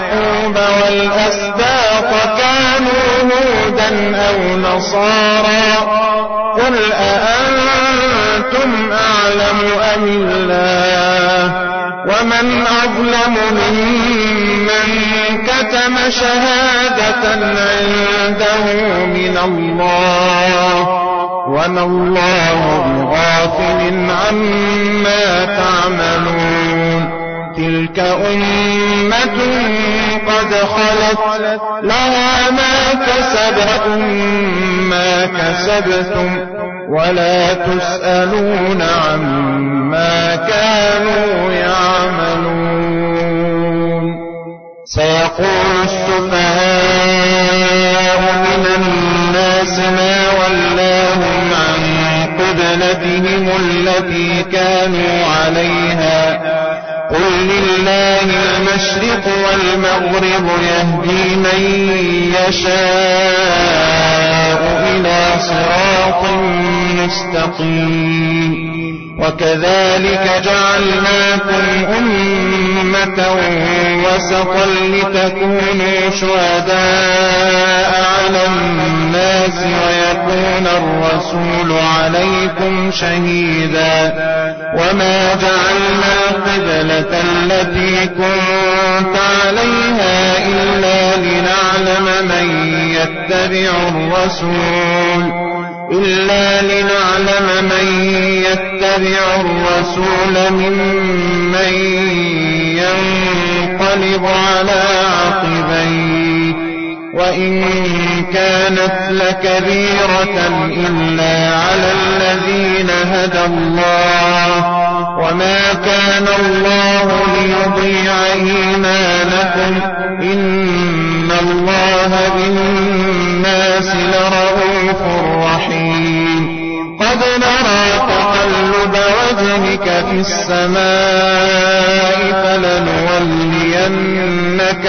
والنصارى قل أأنتم أعلم أم الله ومن أظلم ممن كتم شهادة عنده من الله وما الله بغافل عما تعملون تلك أمة قد خلت لها ما كسبتم ما كسبتم ولا تسألون عما كانوا يعملون سيقول السفهاء من الناس ما ولاهم عن قبلتهم التي كانوا عليها قل لله المشرق والمغرب يهدي من يشاء إلى صراط مستقيم وكذلك جعلناكم أمة وسطا لتكونوا شهداء على الناس ويكون الرسول عليكم شهيدا وما جعلنا القبلة التي كنت عليها إلا لنعلم من يتبع الرسول إلا لنعلم من يتبع الرسول ممن ينقلب على عقبيه وإن كانت لكبيرة إلا على الذين هدى الله وما كان الله ليضيع إيمانكم إن الله بالناس لرؤوف رحيم قد نرى تقلب وجهك في السماء فلنولينك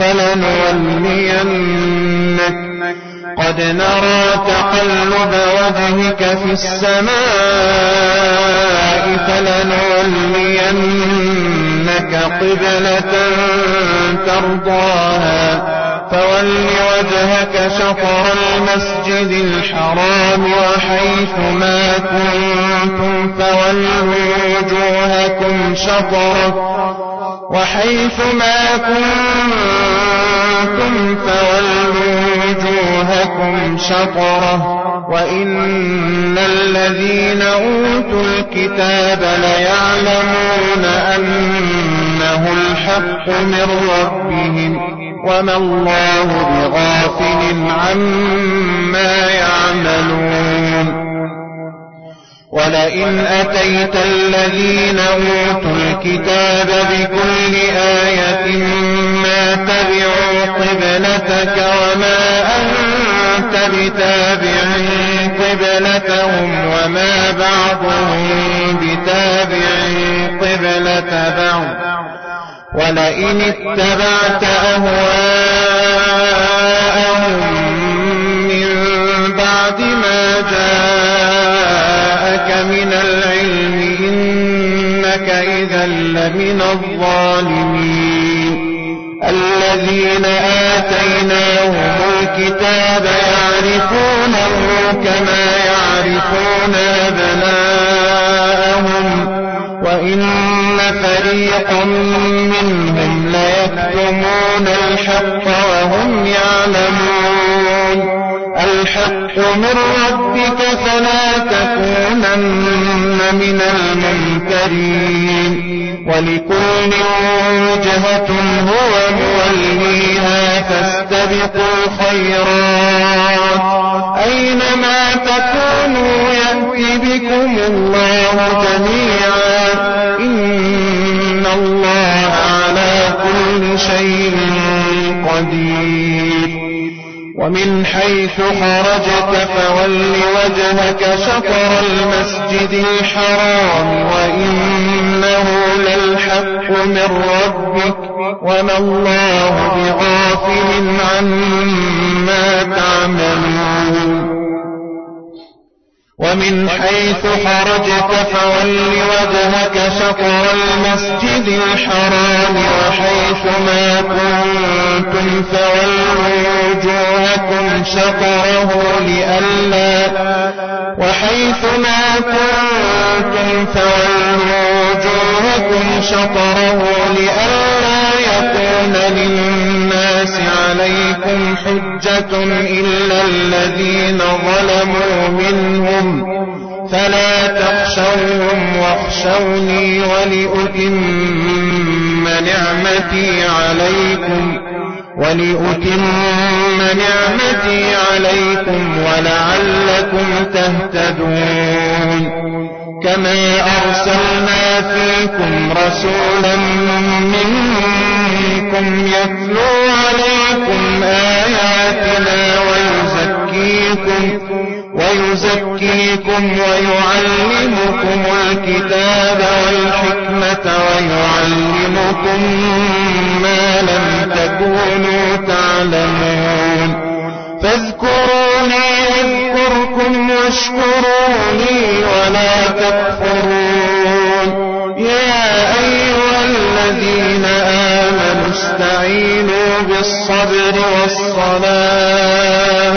فلنولينك قد نرى تقلب وجهك في السماء فلنولينك قبلة ترضاها فول وجهك شطر المسجد الحرام وحيث ما كنتم فولوا وجوهكم شطره وحيث ما كنتم فولوا وجوهكم شطره وإن الذين أوتوا الكتاب ليعلمون أنه الحق من ربهم وما الله بغافل عما يعملون ولئن أتيت الذين أوتوا الكتاب بكل آية ما تبعوا قبلتك وما أنت بتابع قبلتهم وما بعضهم بتابع قبلة بعض ولئن اتبعت أهواءهم من بعد ما جاءك من العلم إنك إذا لمن الظالمين الذين آتيناهم الكتاب يعرفونه كما يعرفون أبناءهم وإن فريقا منهم ليكتمون الحق وهم يعلمون الحق من ربك فلا تكونن من الممترين ولكل وجهة هو موليها فاستبقوا الخيرات أينما تكونوا يأتي بكم الله جميعا إن الله على كل شيء قدير ومن حيث خرجت فول وجهك شطر المسجد الحرام وإنه للحق من ربك وما الله بغافل عما تعملون ومن حيث خرجت فول وجهك شطر المسجد الحرام وحيث ما كنتم فولوا وجوهكم شطره لئلا وحيثما كنتم فولوا وجوهكم شطره لئلا يكون للناس عليكم حجة إلا الذين ظلموا منهم فلا تخشوهم واخشوني ولأتم نعمتي عليكم ولأتم نعمتي عليكم ولعلكم تهتدون كما أرسلنا فيكم رسولا منكم يتلو عليكم آياتنا ويزكيكم ويزكيكم ويعلمكم الكتاب والحكمة ويعلمكم ما لم تكونوا تعلمون فاذكروني أذكركم واشكروني ولا تكفرون يا أيها الذين آمنوا استعينوا بالصبر والصلاة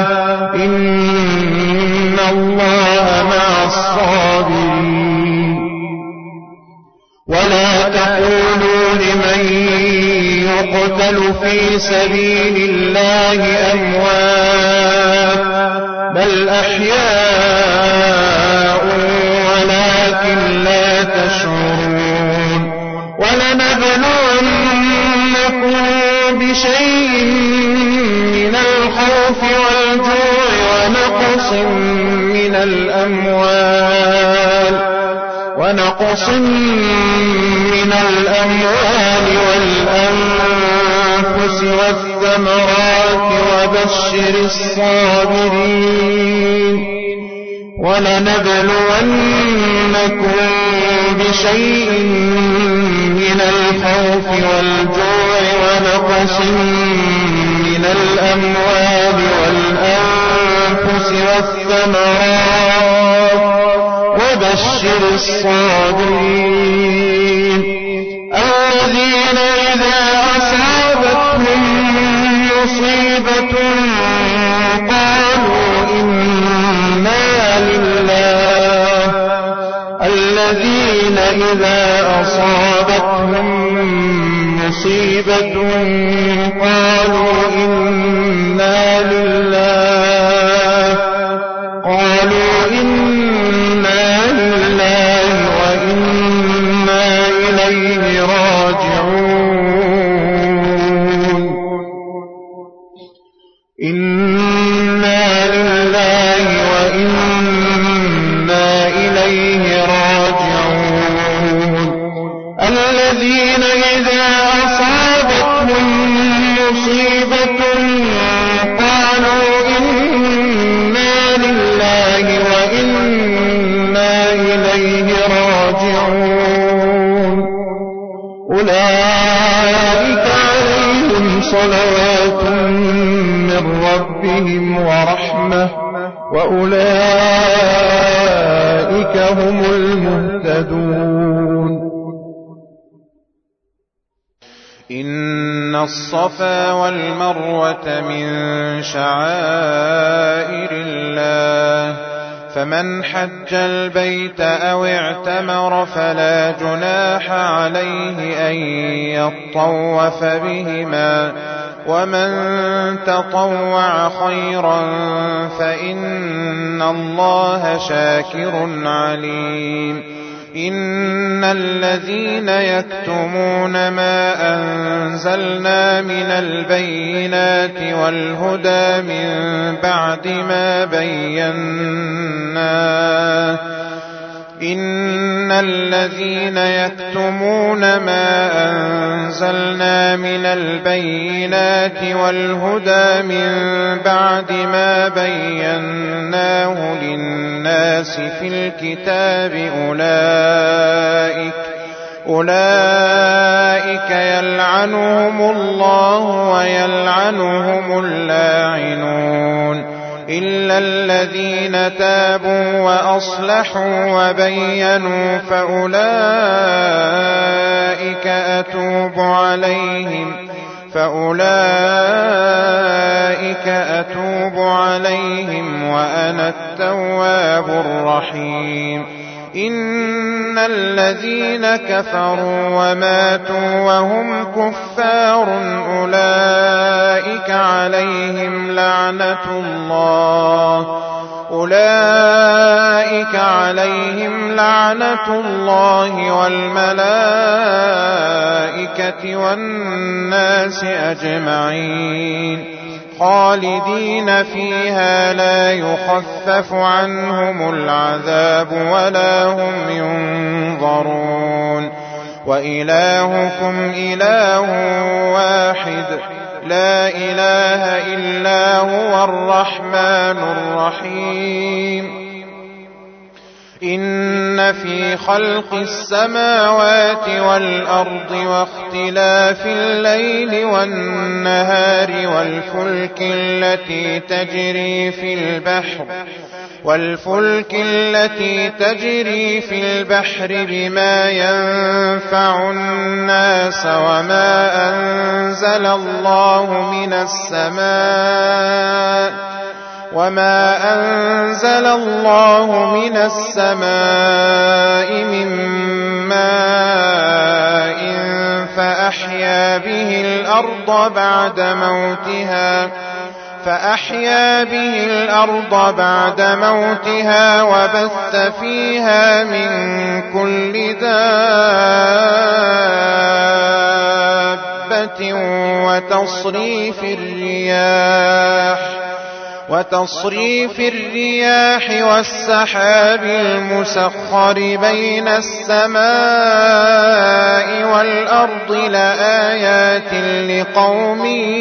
إن الله مع الصابرين ولا تقولوا لمن يقتل في سبيل الله أموات بل أحياء ولكن لا تشعرون ولنبلونكم بشيء من الخوف والجوع ونقص من الأموال ونقص من الأموال والأنفس والثمرات وبشر الصابرين ولنبلونكم بشيء من الخوف والجوع ونقص من الأموال والأنفس والثمرات وبشر الصابرين الذين إذا أصابتهم مصيبة قالوا إنا لله الذين إذا أصابتهم مصيبة قالوا إنا لله قالوا إنا لله وإنا إليه راجعون إنا لله وإنا إليه راجعون الذين إذا أصابتهم مصيبة قالوا إنا لله وإنا إليه راجعون أولئك عليهم صلوات من ربهم ورحمة وأولئك هم المهتدون إن الصفا والمروة من شعائر الله فمن حج البيت أو اعتمر فلا جناح عليه أن يطوف بهما ومن تطوع خيرا فإن الله شاكر عليم إن الذين يكتمون ما أنزلنا من البينات والهدى من بعد ما بيناه إن الذين يكتمون ما أنزلنا من البينات والهدى من بعد ما بيناه للناس في الكتاب أولئك أولئك يلعنهم الله ويلعنهم اللاعنون إلا الذين تابوا وأصلحوا وبينوا فأولئك أتوب عليهم فأولئك أتوب عليهم وأنا التواب الرحيم. إن الذين كفروا وماتوا وهم كفار أولئك عليهم لعنة الله أولئك عليهم لعنة الله والملائكة والناس أجمعين خالدين فيها لا يخفف عنهم العذاب ولا هم ينظرون. وإلهكم إله واحد لا إله إلا هو الرحمن الرحيم. إن في خلق السماوات والأرض واختلاف الليل والنهار والفلك التي تجري في البحر والفلك التي تجري في البحر بما ينفع الناس وما أنزل الله من السماء وما أنزل الله من السماء من ماء فأحيا به الأرض بعد موتها فأحيا به الأرض بعد موتها وبث فيها من كل دابة وتصريف الرياح وتصريف الرياح والسحاب المسخر بين السماء والأرض لآيات لقوم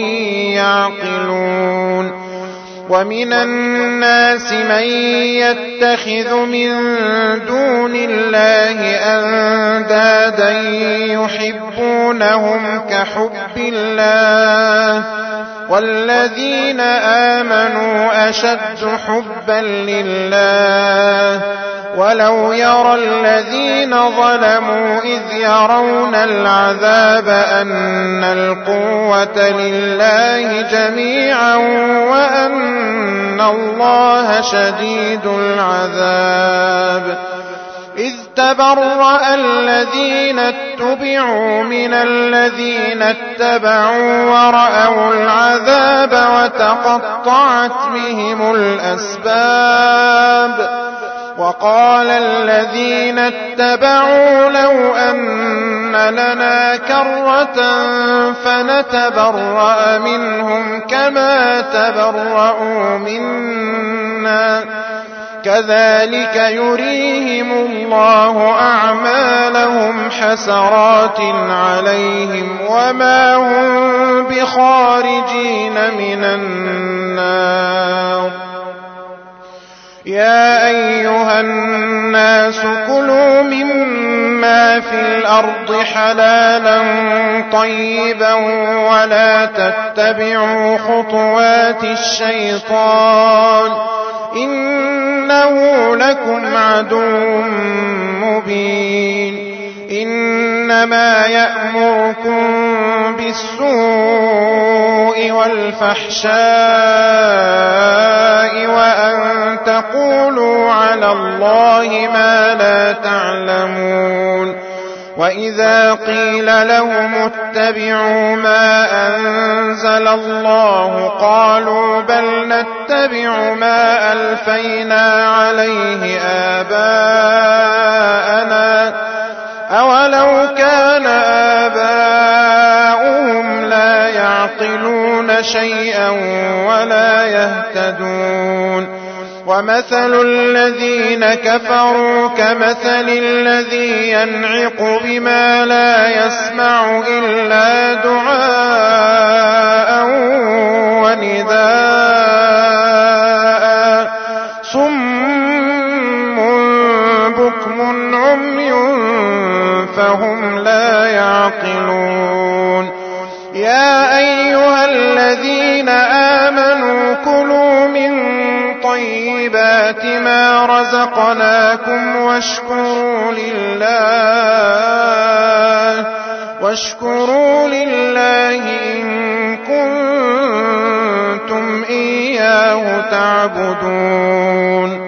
يعقلون. ومن الناس من يتخذ من دون الله أندادا يحبونهم كحب الله والذين آمنوا أشد حبا لله ولو يرى الذين ظلموا إذ يرون العذاب أن القوة لله جميعا وأن الله شديد العذاب. إذ تبرأ الذين اتبعوا من الذين اتبعوا ورأوا العذاب وتقطعت بهم الأسباب. وقال الذين اتبعوا لو أن لنا كرة فنتبرأ منهم كما تبرأوا منا كذلك يريهم الله أعمالهم حسرات عليهم وما هم بخارجين من النار. يا أيها الناس كلوا مما في الأرض حلالا طيبا ولا تتبعوا خطوات الشيطان إنه لكم عدو مبين. إنما يأمركم بالسوء والفحشاء وأن تقولوا على الله ما لا تعلمون. وإذا قيل لهم اتبعوا ما أنزل الله قالوا بل نتبع ما ألفينا عليه آباءنا أولو كان آباؤهم لا يعقلون شيئا ولا يهتدون. ومثل الذين كفروا كمثل الذي ينعق بما لا يسمع إلا دعاء ونداء صم بكم عمي فهم لا يعقلون. يا أيها الذين آمنوا كلوا من طيبات ما رزقناكم واشكروا لله واشكروا لله إن تعبدون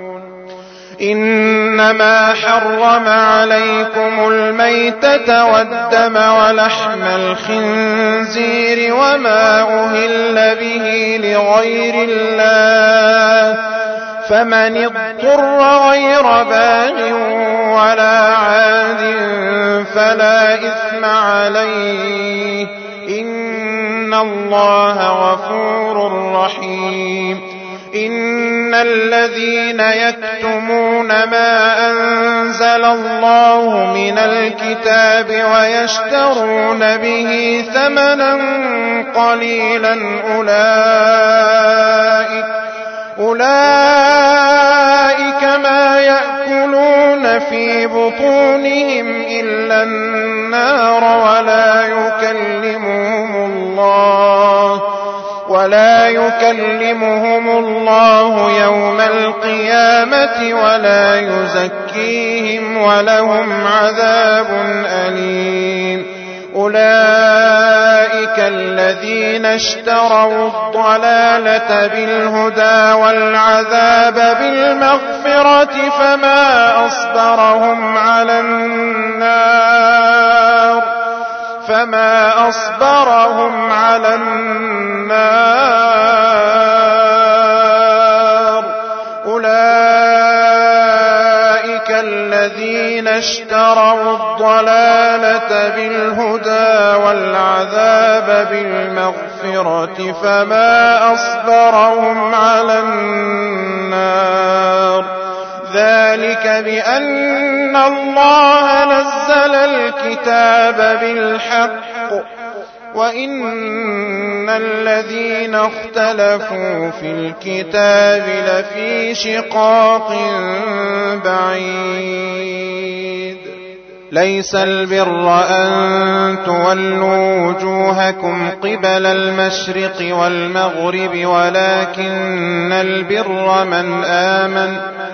إنما حرم عليكم الميتة والدم ولحم الخنزير وما أهل به لغير الله فمن اضطر غير باغ ولا عاد فلا إثم عليه إن الله غفور رحيم إن الذين يكتمون ما أنزل الله من الكتاب ويشترون به ثمنا قليلا أولئك أولئك ما يأكلون في بطونهم إلا النار ولا يكلمهم الله ولا يكلمهم الله يوم القيامة ولا يزكيهم ولهم عذاب أليم أولئك الذين اشتروا الضلالة بالهدى والعذاب بالمغفرة فما أصبرهم على النار فما أصبرهم على النار أولئك الذين اشتروا الضلالة بالهدى والعذاب بالمغفرة فما أصبرهم على النار ذلك بأن الله نزل الكتاب بالحق وإن الذين اختلفوا في الكتاب لفي شقاق بعيد ليس البر أن تولوا وجوهكم قبل المشرق والمغرب ولكن البر من آمن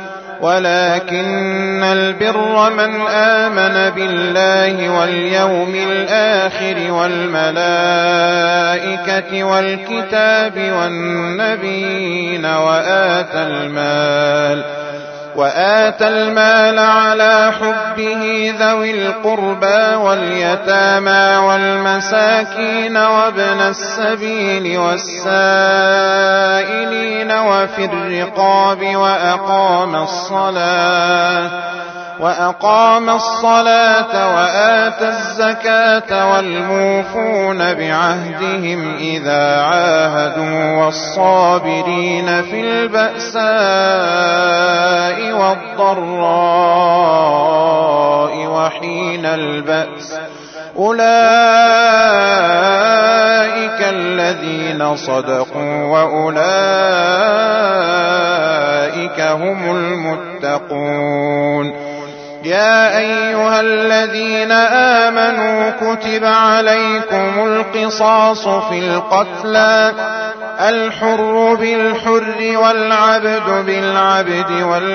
ولكن البر من آمن بالله واليوم الآخر والملائكة والكتاب والنبيين وآتى المال وآتى المال على حبه ذوي القربى واليتامى والمساكين وابن السبيل والسائلين وفي الرقاب وأقام الصلاة وأقام الصلاة وآتى الزكاة والموفون بعهدهم إذا عاهدوا والصابرين في البأساء والضراء وحين البأس أولئك الذين صدقوا وأولئك هم المتقون يا أيها الذين آمنوا كتب عليكم القصاص في القتلى الحر بالحر والعبد بالعبد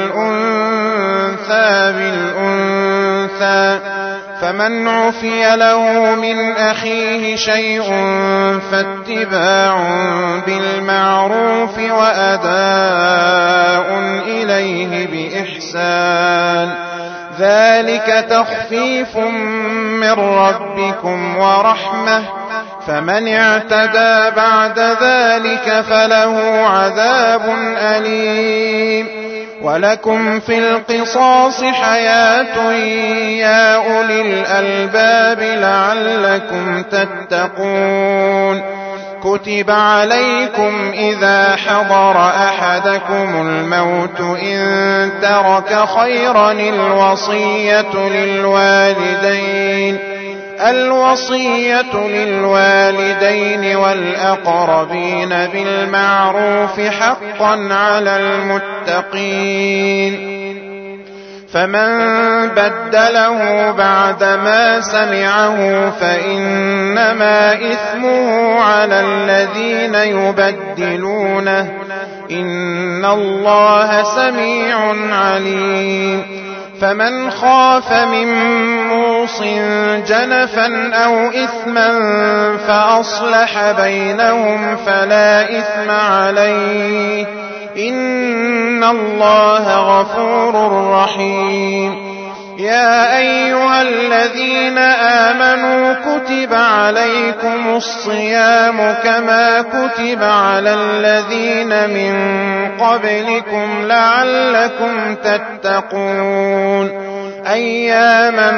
والأنثى بالأنثى فمن عفي له من أخيه شيء فاتباع بالمعروف وأداء إليه بإحسان ذلك تخفيف من ربكم ورحمة فمن اعتدى بعد ذلك فله عذاب أليم ولكم في القصاص حياة يا أولي الألباب لعلكم تتقون كتب عليكم إذا حضر أحدكم الموت إن ترك خيرا الوصية للوالدين الوصية للوالدين والأقربين بالمعروف حقا على المتقين فمن بدله بعدما سمعه فإنما إثمه على الذين يبدلونه إن الله سميع عليم فمن خاف من موص جنفا أو إثما فأصلح بينهم فلا إثم عليه إن الله غفور رحيم. يا أيها الذين آمنوا كتب عليكم الصيام كما كتب على الذين من قبلكم لعلكم تتقون أياما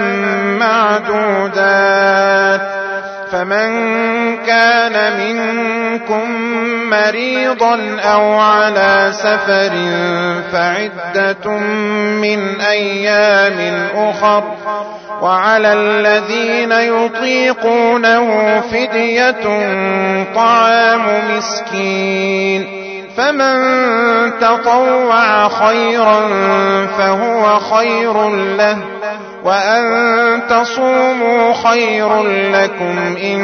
معدودات. فمن كان منكم مريضا أو على سفر فعدة من أيام أخر، وعلى الذين يطيقونه فدية طعام مسكين، فمن تطوع خيرا فهو خير له، وأن تصوموا خير لكم إن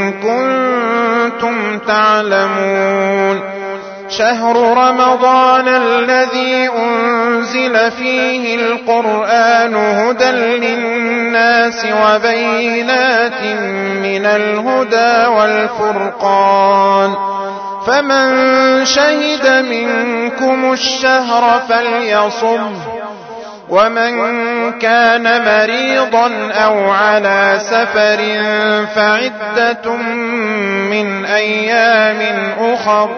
كنتم تعلمون. شهر رمضان الذي أنزل فيه القرآن هدى للناس وبينات من الهدى والفرقان، فمن شهد منكم الشهر فليصم، ومن كان مريضا أو على سفر فعدة من أيام أخر،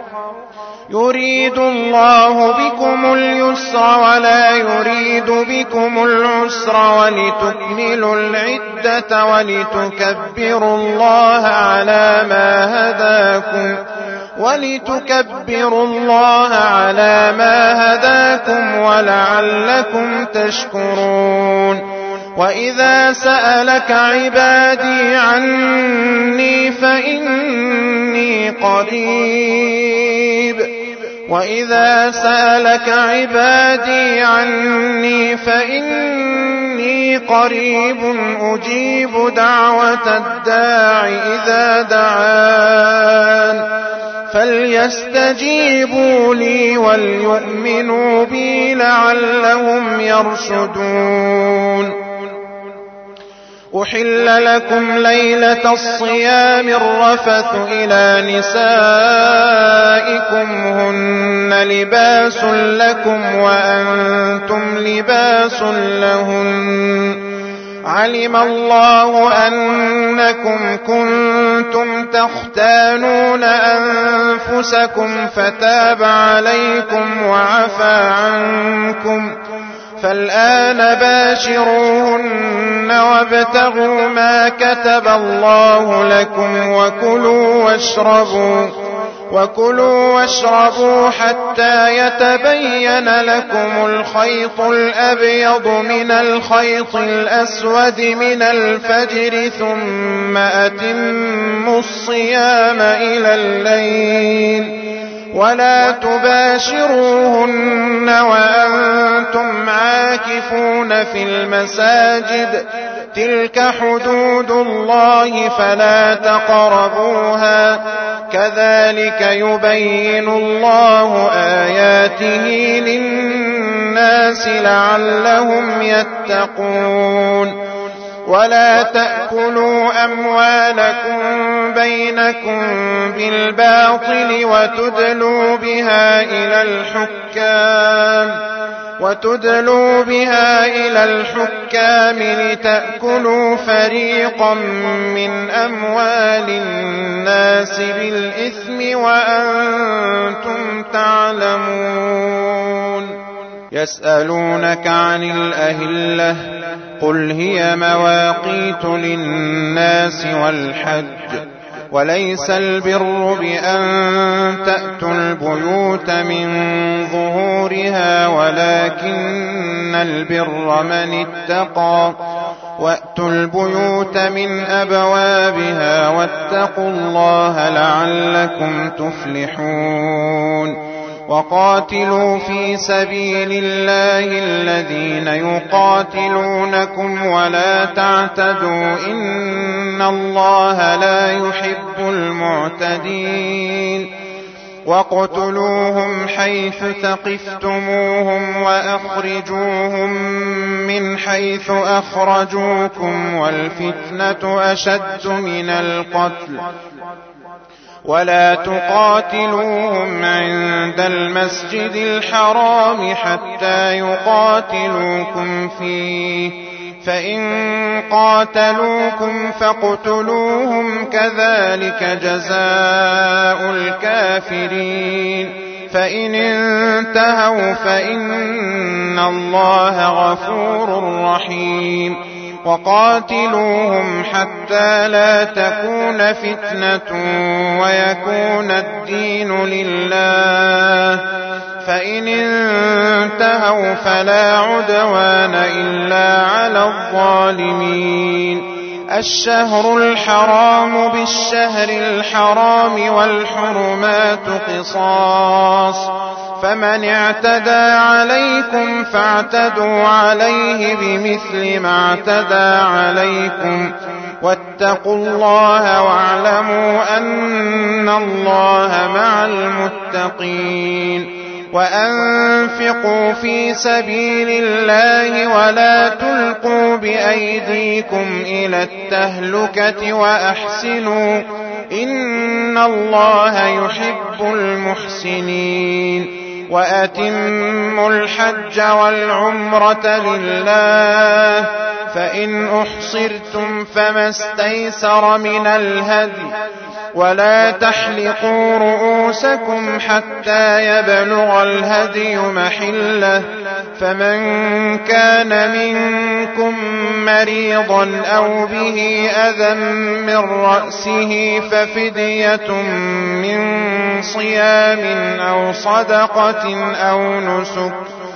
يريد الله بكم اليسر ولا يريد بكم العسر ولتكملوا العدة ولتكبروا الله على ما هداكم ولتكبروا الله على ما هداكم ولعلكم تشكرون. وإذا سألك عبادي عني فإني قريب وإذا سألك عبادي عني فإني قريب أجيب دعوة الداع إذا دعان فليستجيبوا لي وليؤمنوا بي لعلهم يرشدون. أحل لكم ليلة الصيام الرفث إلى نسائكم هن لباس لكم وأنتم لباس لهن، علم الله أنكم كنتم تختانون أنفسكم فتاب عليكم وعفى عنكم، فالآن باشروهن وابتغوا ما كتب الله لكم وكلوا واشربوا وكلوا واشربوا حتى يتبين لكم الخيط الأبيض من الخيط الأسود من الفجر، ثم أتموا الصيام إلى الليل ولا تباشروهن وأنتم عاكفون في المساجد، تلك حدود الله فلا تقربوها، كذلك يبين الله آياته للناس لعلهم يتقون. ولا تأكلوا أموالكم بينكم بالباطل وتدلوا بها إلى الحكام وتدلوا بها إلى الحكام لتأكلوا فريقا من أموال الناس بالإثم وأنتم تعلمون. يسألونك عن الأهلة قل هي مواقيت للناس والحج، وليس البر بأن تأتوا البيوت من ظهورها ولكن البر من اتقى، وأتوا البيوت من أبوابها واتقوا الله لعلكم تفلحون. وقاتلوا في سبيل الله الذين يقاتلونكم ولا تعتدوا إن الله لا يحب المعتدين. واقتلوهم حيث ثقفتموهم وأخرجوهم من حيث أخرجوكم والفتنة أشد من القتل ولا تقاتلوهم عند المسجد الحرام حتى يقاتلوكم فيه، فإن قاتلوكم فاقتلوهم كذلك جزاء الكافرين، فإن انتهوا فإن الله غفور رحيم. وقاتلوهم حتى لا تكون فتنة ويكون الدين لله، فإن انتهوا فلا عدوان إلا على الظالمين. الشهر الحرام بالشهر الحرام والحرمات قصاص، فمن اعتدى عليكم فاعتدوا عليه بمثل ما اعتدى عليكم، واتقوا الله واعلموا أن الله مع المتقين. وأنفقوا في سبيل الله ولا تلقوا بأيديكم إلى التهلكة وأحسنوا إن الله يحب المحسنين. وأتموا الحج والعمرة لله، فإن أحصرتم فما استيسر من الهدي، ولا تحلقوا رؤوسكم حتى يبلغ الهدي محله، فمن كان منكم مريضا أو به أذى من رأسه ففدية من صيام أو صدقة أو نسك،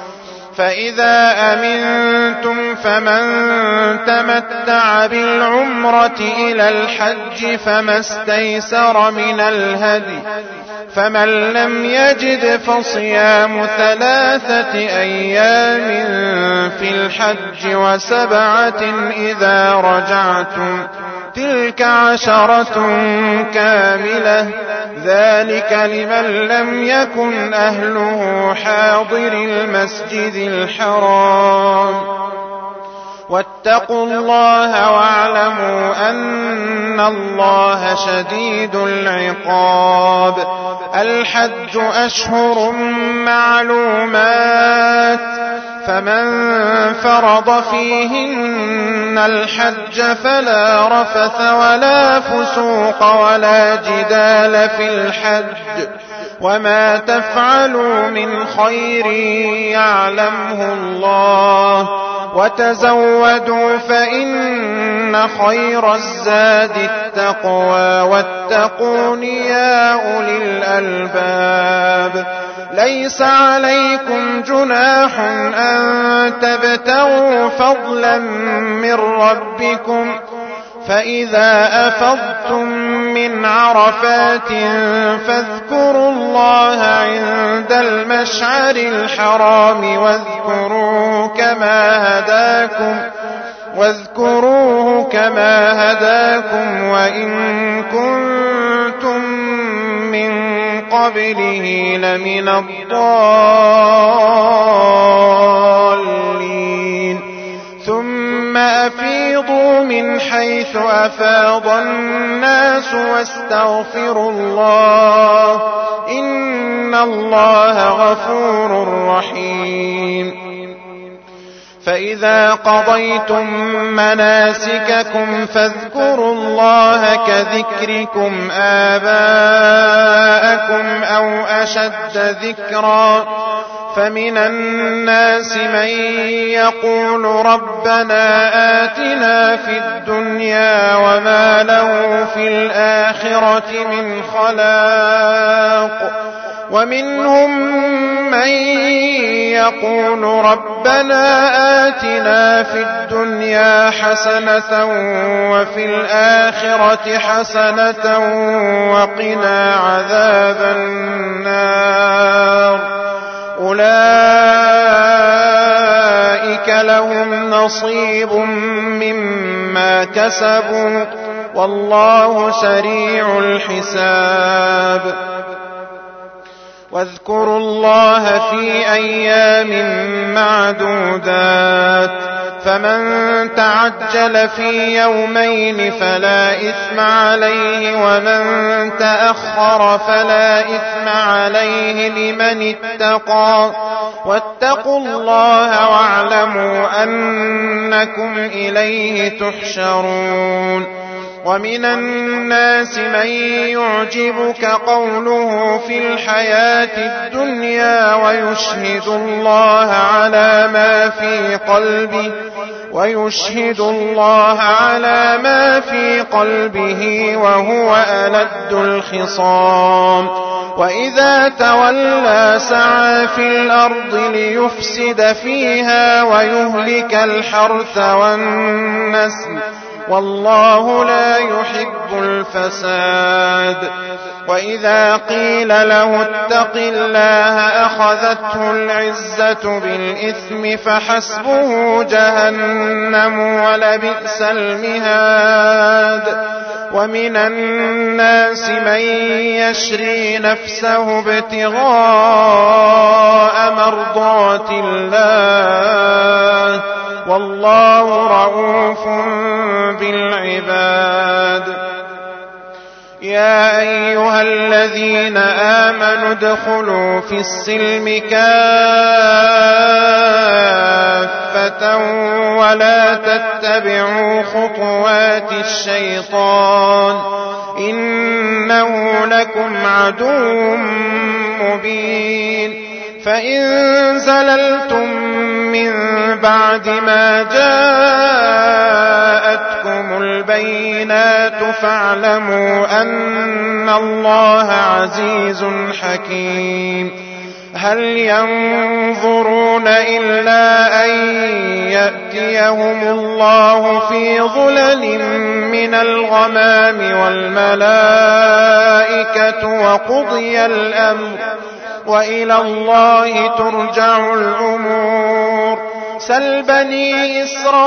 فإذا أمنتم فمن تمتع بالعمرة إلى الحج فما استيسر من الهدي، فمن لم يجد فصيام ثلاثة أيام في الحج وسبعة إذا رجعتم، تلك عشرة كاملة، ذلك لمن لم يكن أهله حاضر المسجد الحرام. واتقوا الله واعلموا أن الله شديد العقاب. الحج أشهر معلومات، فمن فرض فيهن الحج فلا رفث ولا فسوق ولا جدال في الحج، وما تفعلوا من خير يعلمه الله، وتزودوا فإن خير الزاد التقوى، واتقون يا أولي الألباب. ليس عليكم جناح أن تبتغوا فضلا من ربكم، فإذا أفضتم من عرفات فاذكروا الله عند المشعر الحرام واذكروه كما هداكم واذكروه كما هداكم وإن كنتم من قبله لمن الضالين. ثم أفيضوا من حيث أفاض الناس واستغفروا الله إن الله غفور رحيم. فإذا قضيتم مناسككم فاذكروا الله كذكركم آباءكم أو أشد ذكرا، فمن الناس من يقول ربنا آتنا في الدنيا وما له في الآخرة من خلاق، ومنهم من يقول ربنا آتنا في الدنيا حسنة وفي الآخرة حسنة وقنا عذاب النار. أولئك لهم نصيب مما كسبوا والله سريع الحساب. واذكروا الله في أيام معدودات، فمن تعجل في يومين فلا إثم عليه ومن تأخر فلا إثم عليه لمن اتقى واتقوا الله واعلموا أنكم إليه تحشرون. ومن الناس من يعجبك قوله في الحياة الدنيا ويشهد الله على ما في قلبه ويشهد الله على ما في قلبه وهو ألد الخصام. وإذا تولى سعى في الأرض ليفسد فيها ويهلك الحرث والنسل والله لا يحب الفساد. وإذا قيل له اتق الله أخذته العزة بالإثم فحسبه جهنم ولبئس المهاد. ومن الناس من يشري نفسه ابتغاء مرضات الله والله رؤوف بالعباد. يا أيها الذين آمنوا ادخلوا في السلم كافة ولا تتبعوا خطوات الشيطان إنه لكم عدو مبين. فإن زللتم من بعد ما جاءتكم البينات فاعلموا أن الله عزيز حكيم. هل ينظرون إلا أن يأتيهم الله في ظلل من الغمام والملائكة وقضي الأمر وإلى الله ترجع الأمور. سل بني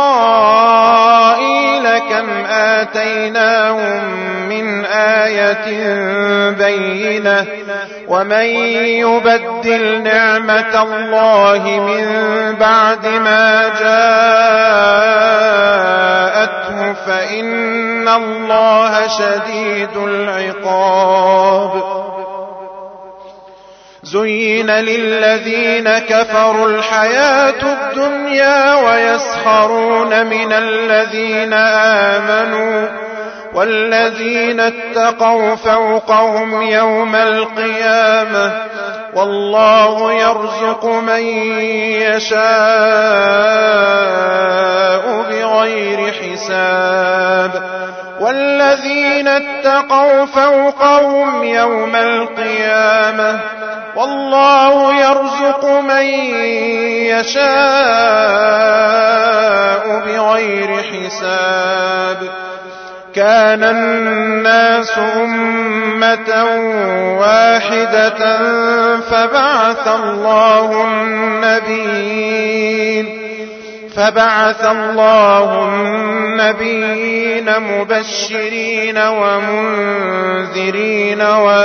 إسرائيل كم آتيناهم من آية بينة ومن يبدل نعمة الله من بعد ما جاءته فإن الله شديد العقاب. زين للذين كفروا الحياة الدنيا ويسخرون من الذين آمنوا والذين اتقوا فوقهم يوم القيامة والله يرزق من يشاء بغير حساب. والذين اتقوا فوقهم يوم القيامة والله يرزق من يشاء بغير حساب. كان الناس أمة واحدة فبعث الله النبيين فبعث الله النبيين مبشرين ومنذرين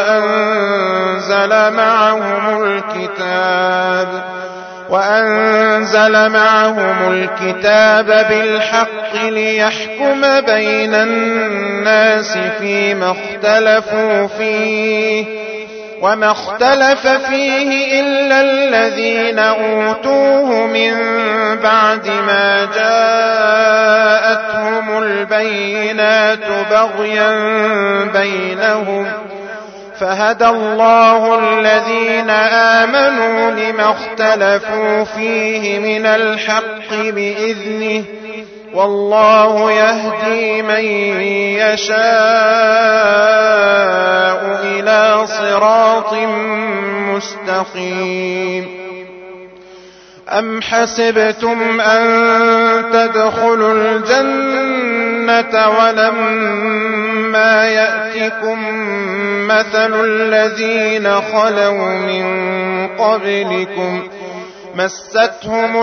وأنزل معهم الكتاب وأنزل معهم الكتاب بالحق ليحكم بين الناس فيما اختلفوا فيه وما اختلف فيه إلا الذين أوتوه من بعد ما جاءتهم البينات بغيا بينهم فهدى الله الذين آمنوا لما اختلفوا فيه من الحق بإذنه والله يهدي من يشاء إلى صراط مستقيم. أم حسبتم أن تدخلوا الجنة ولما يأتكم مثل الذين خلوا من قبلكم مستهم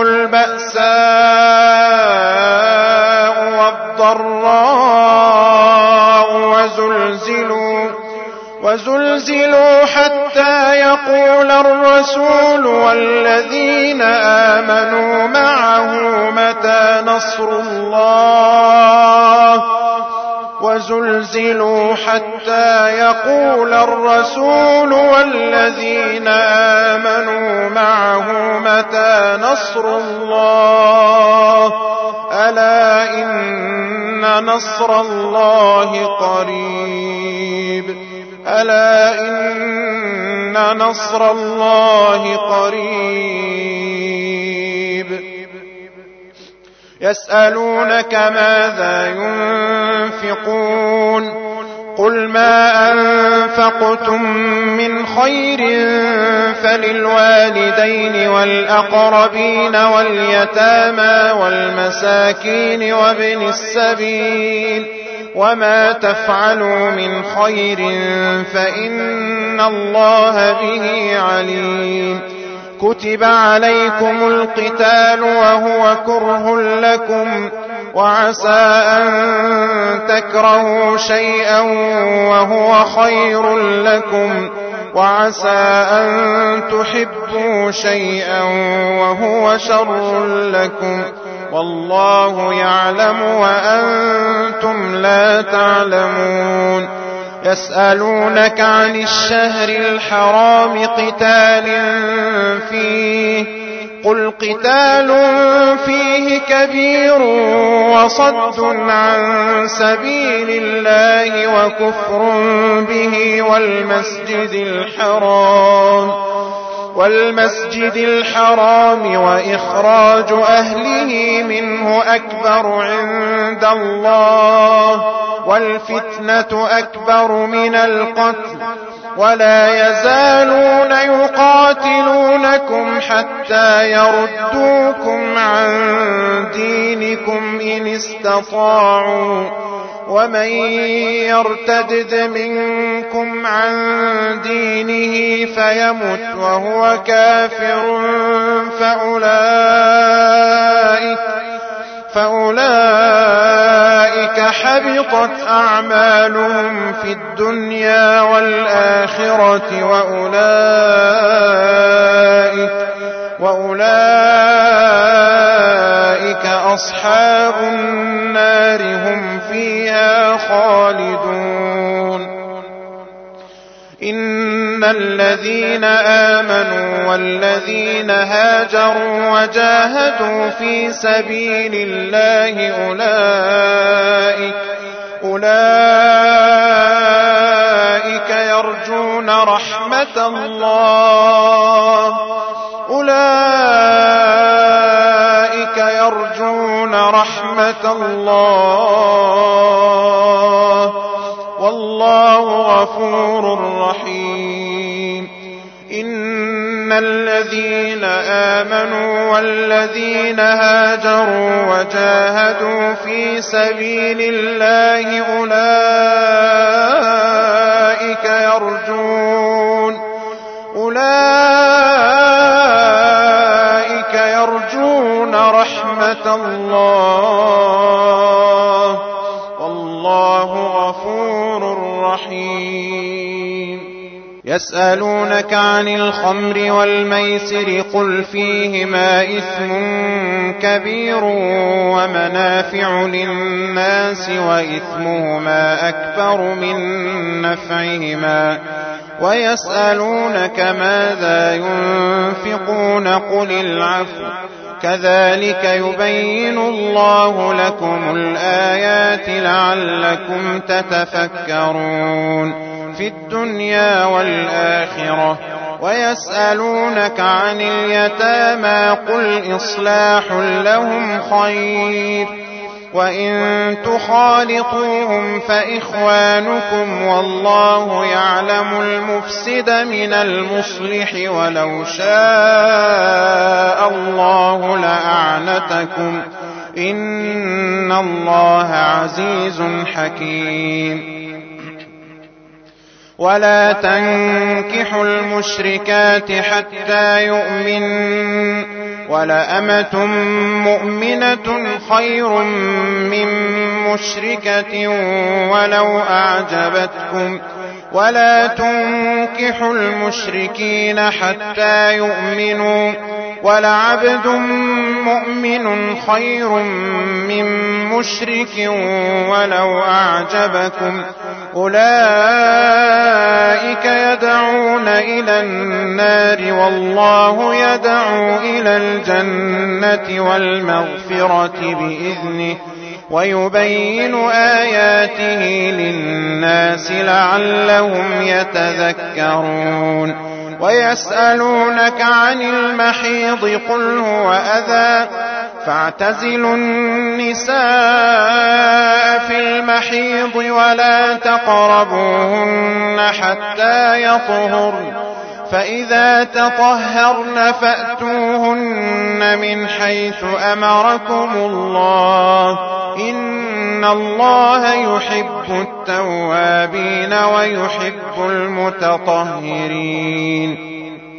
البأساء والضراء وزلزلوا وزلزلوا حتى يقول الرسول والذين آمنوا معه متى نصر الله وزلزلوا حتى يقول الرسول والذين آمنوا معه متى نصر الله ألا إن نصر الله قريب ألا إن نصر الله قريب يسألونك ماذا ينفقون قل ما أنفقتم من خير فللوالدين والأقربين واليتامى والمساكين وابن السبيل وما تفعلوا من خير فإن الله به عليم كتب عليكم القتال وهو كره لكم وعسى أن تكرهوا شيئا وهو خير لكم وعسى أن تحبوا شيئا وهو شر لكم والله يعلم وأنتم لا تعلمون يسألونك عن الشهر الحرام قتال فيه قل قتال فيه كبير وصد عن سبيل الله وكفر به والمسجد الحرام والمسجد الحرام وإخراج أهله منه أكبر عند الله والفتنة أكبر من القتل ولا يزالون يقاتلونكم حتى يردوكم عن دينكم إن استطاعوا ومن يرتدد منكم عن دينه فيمت وهو كافر فأولئك فأولئك حبطت أعمالهم في الدنيا والآخرة وأولئك وأولئك أصحاب النار هم فيها خالدون إن الذين آمنوا والذين هاجروا وجاهدوا في سبيل الله أولئك أولئك يرجون رحمة الله أولئك يرجون رحمة الله والله غفور رحيم إن الذين آمنوا والذين هاجروا وجاهدوا في سبيل الله أولئك يرجون أولئك يرجون رحمة الله والله غفور رحيم يسألونك عن الخمر والميسر قل فيهما إثم كبير ومنافع للناس وإثمهما أكبر من نفعهما ويسألونك ماذا ينفقون قل العفو كذلك يبين الله لكم الآيات لعلكم تتفكرون في الدنيا والآخرة ويسألونك عن اليتامى قل إصلاح لهم خير وإن تخالطوهم فإخوانكم والله يعلم المفسد من المصلح ولو شاء الله لأعنتكم إن الله عزيز حكيم ولا تنكحوا المشركات حتى يؤمنوا ولأمة مؤمنة خير من مشركة ولو أعجبتكم ولا تنكحوا المشركين حتى يؤمنوا ولعبد مؤمن خير من مشرك ولو أعجبكم أولئك يدعون إلى النار والله يدعو إلى الجنة والمغفرة بإذنه ويبين آياته للناس لعلهم يتذكرون ويسألونك عن المحيض قل هو أذى فاعتزلوا النساء في المحيض ولا تقربوهن حتى يطهرن فإذا تطهرن فأتوهن من حيث أمركم الله إن الله يحب التوابين ويحب المتطهرين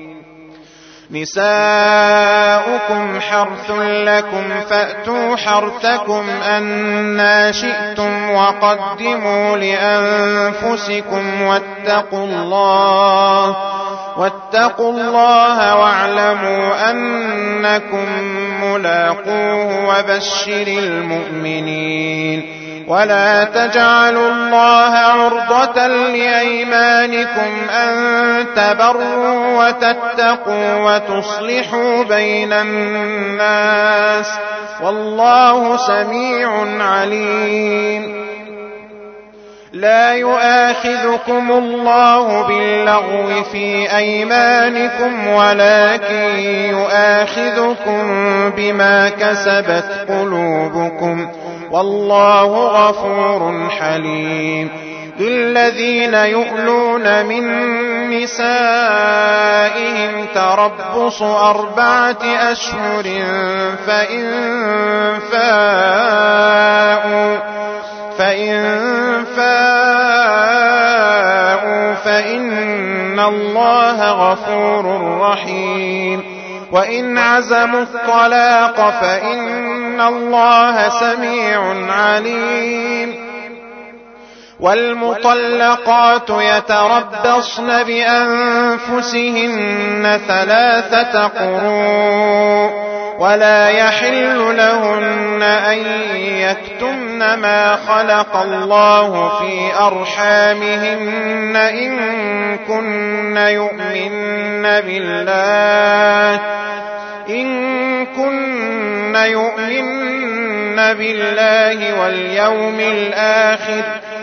نساؤكم حرث لكم فأتوا حرثكم أنى شئتم وقدموا لأنفسكم واتقوا الله واتقوا الله واعلموا أنكم ملاقوه وبشر المؤمنين ولا تجعلوا الله عرضة لأيمانكم أن تبروا وتتقوا وتصلحوا بين الناس والله سميع عليم لا يؤاخذكم الله باللغو في أيمانكم ولكن يؤاخذكم بما كسبت قلوبكم والله غفور حليم للذين يؤلون من نسائهم تربص أربعة أشهر فإن فاءوا فإن فاءوا فإن الله غفور رحيم وإن عزموا الطلاق فإن الله سميع عليم والمطلقات يتربصن بأنفسهن ثلاثة قروء ولا يحل لهن أن يكتمن ما خلق الله في أرحامهن إن كن يؤمن بالله إن كن يؤمن بالله واليوم الآخر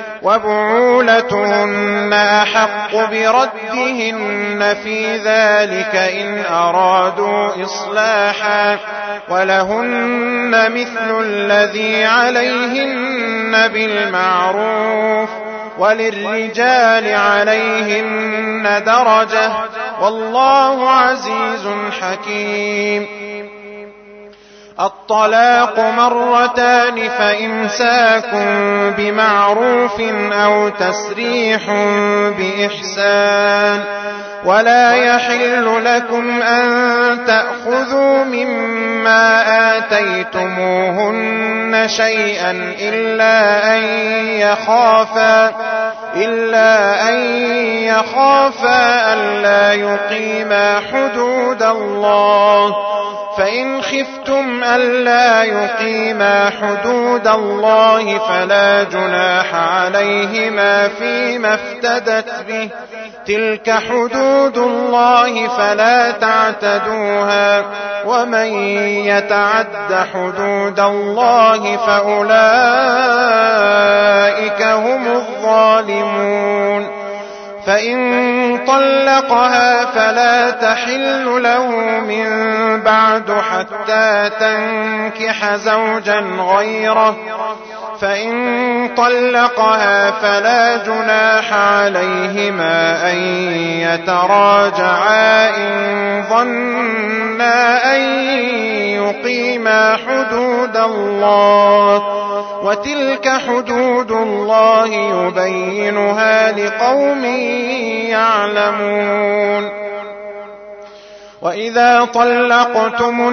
وبعولتهن أحق بردهن في ذلك إن أرادوا إصلاحا ولهن مثل الذي عليهن بالمعروف وللرجال عليهن درجة والله عزيز حكيم الطلاق مرتان فإمساك بمعروف أو تسريح بإحسان ولا يحل لكم أن تأخذوا مما آتيتموهن شيئا إلا أن يخافا إلا أن يخافا ألا يقيما حدود الله فإن خفتم ألا يقيما حدود الله فلا جناح عليهما فيما افتدت به تلك حدود الله فلا تعتدوها ومن يتعد حدود الله فأولئك هم الظالمون فإن طلقها فلا تحل له من بعد حتى تنكح زوجا غيره فإن طلقها فلا جناح عليهما أن يتراجعا إن ظنا أن يقيما حدود الله وتلك حدود الله يبينها لقوم يعلمون وإذا طلقتم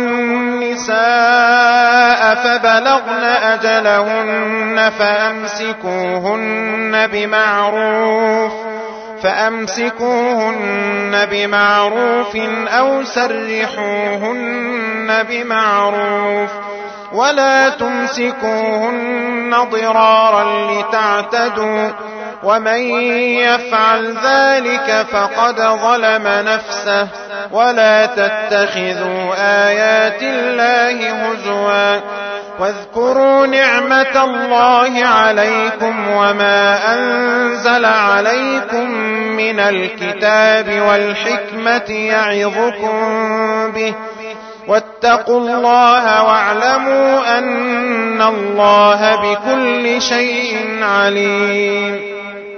النساء فبلغن أجلهن فأمسكوهن بمعروف فأمسكوهن بمعروف أو سرحوهن بمعروف ولا تمسكوهن ضرارا لتعتدوا ومن يفعل ذلك فقد ظلم نفسه ولا تتخذوا آيات الله هزوا واذكروا نعمة الله عليكم وما أنزل عليكم من الكتاب والحكمة يعظكم به واتقوا الله واعلموا أن الله بكل شيء عليم.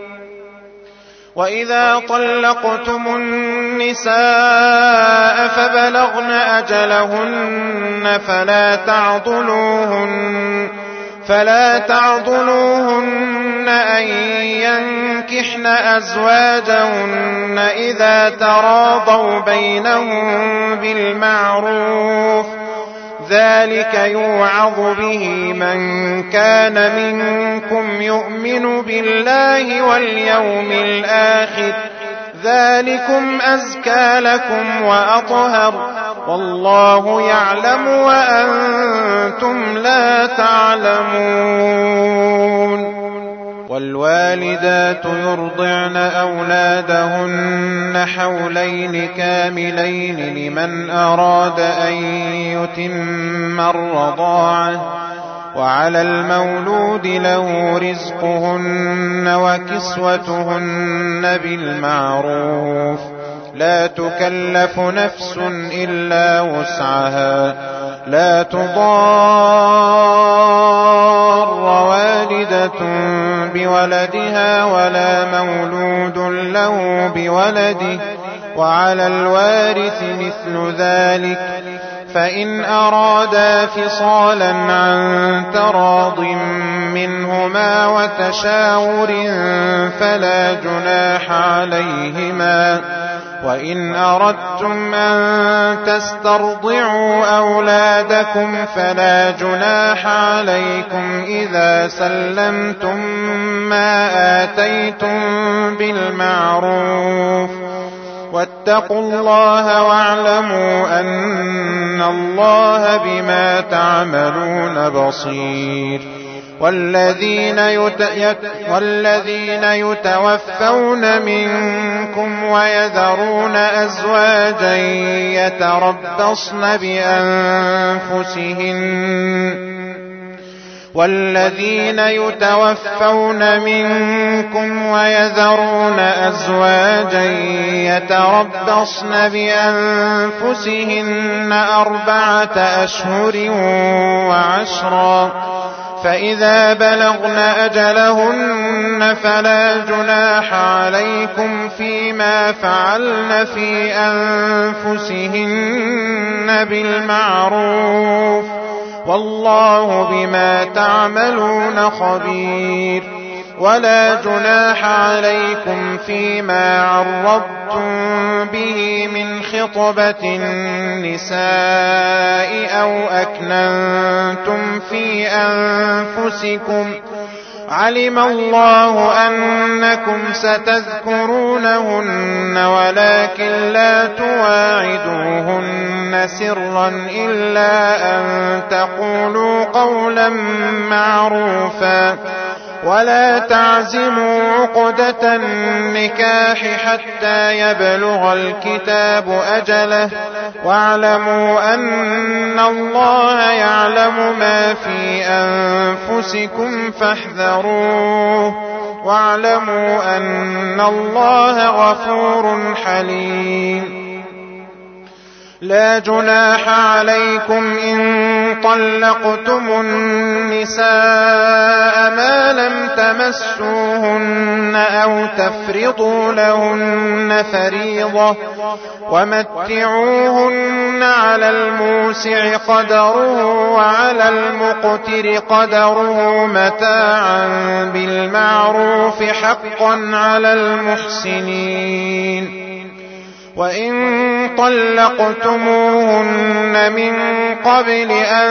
وإذا طلقتم النساء فبلغن أجلهن فلا تعضلوهن فلا تعضلوهن أن ينكحن أزواجهن إذا تراضوا بينهم بالمعروف ذلك يوعظ به من كان منكم يؤمن بالله واليوم الآخر ذلكم أزكى لكم وأطهر والله يعلم وأنتم لا تعلمون. والوالدات يرضعن أولادهن حولين كاملين لمن أراد أن يتم الرضاعة وعلى المولود له رزقهن وكسوتهن بالمعروف لا تكلف نفس إلا وسعها لا تضار والدة بولدها ولا مولود له بولده وعلى الوارث مثل ذلك فإن أرادا فصالا عن تراض منهما وتشاور فلا جناح عليهما وإن أردتم أن تسترضعوا أولادكم فلا جناح عليكم إذا سلمتم ما آتيتم بالمعروف واتقوا الله واعلموا أن الله بما تعملون بصير. والذين, يت... والذين يتوفون منكم ويذرون أزواجا يتربصن بأنفسهن والذين يتوفون منكم ويذرون أزواجا يتربصن بأنفسهن أربعة أشهر وعشرا فإذا بلغن أجلهن فلا جناح عليكم فيما فعلن في أنفسهن بالمعروف والله بما تعملون خبير. ولا جناح عليكم فيما عرضتم به من خطبة النساء أو أكننتم في أنفسكم علم الله أنكم ستذكرونهن ولكن لا تواعدوهن سرا إلا أن تقولوا قولا معروفا ولا تعزموا عقدة النكاح حتى يبلغ الكتاب أجله واعلموا أن الله يعلم ما في أنفسكم فاحذروه واعلموا أن الله غفور حليم. لا جناح عليكم إن طلقتم النساء ما لم تمسوهن أو تفرضوا لهن فريضة ومتعوهن على الموسع قدره وعلى المقتر قدره متاعا بالمعروف حقا على المحسنين. وإن طلقتموهن من قبل أن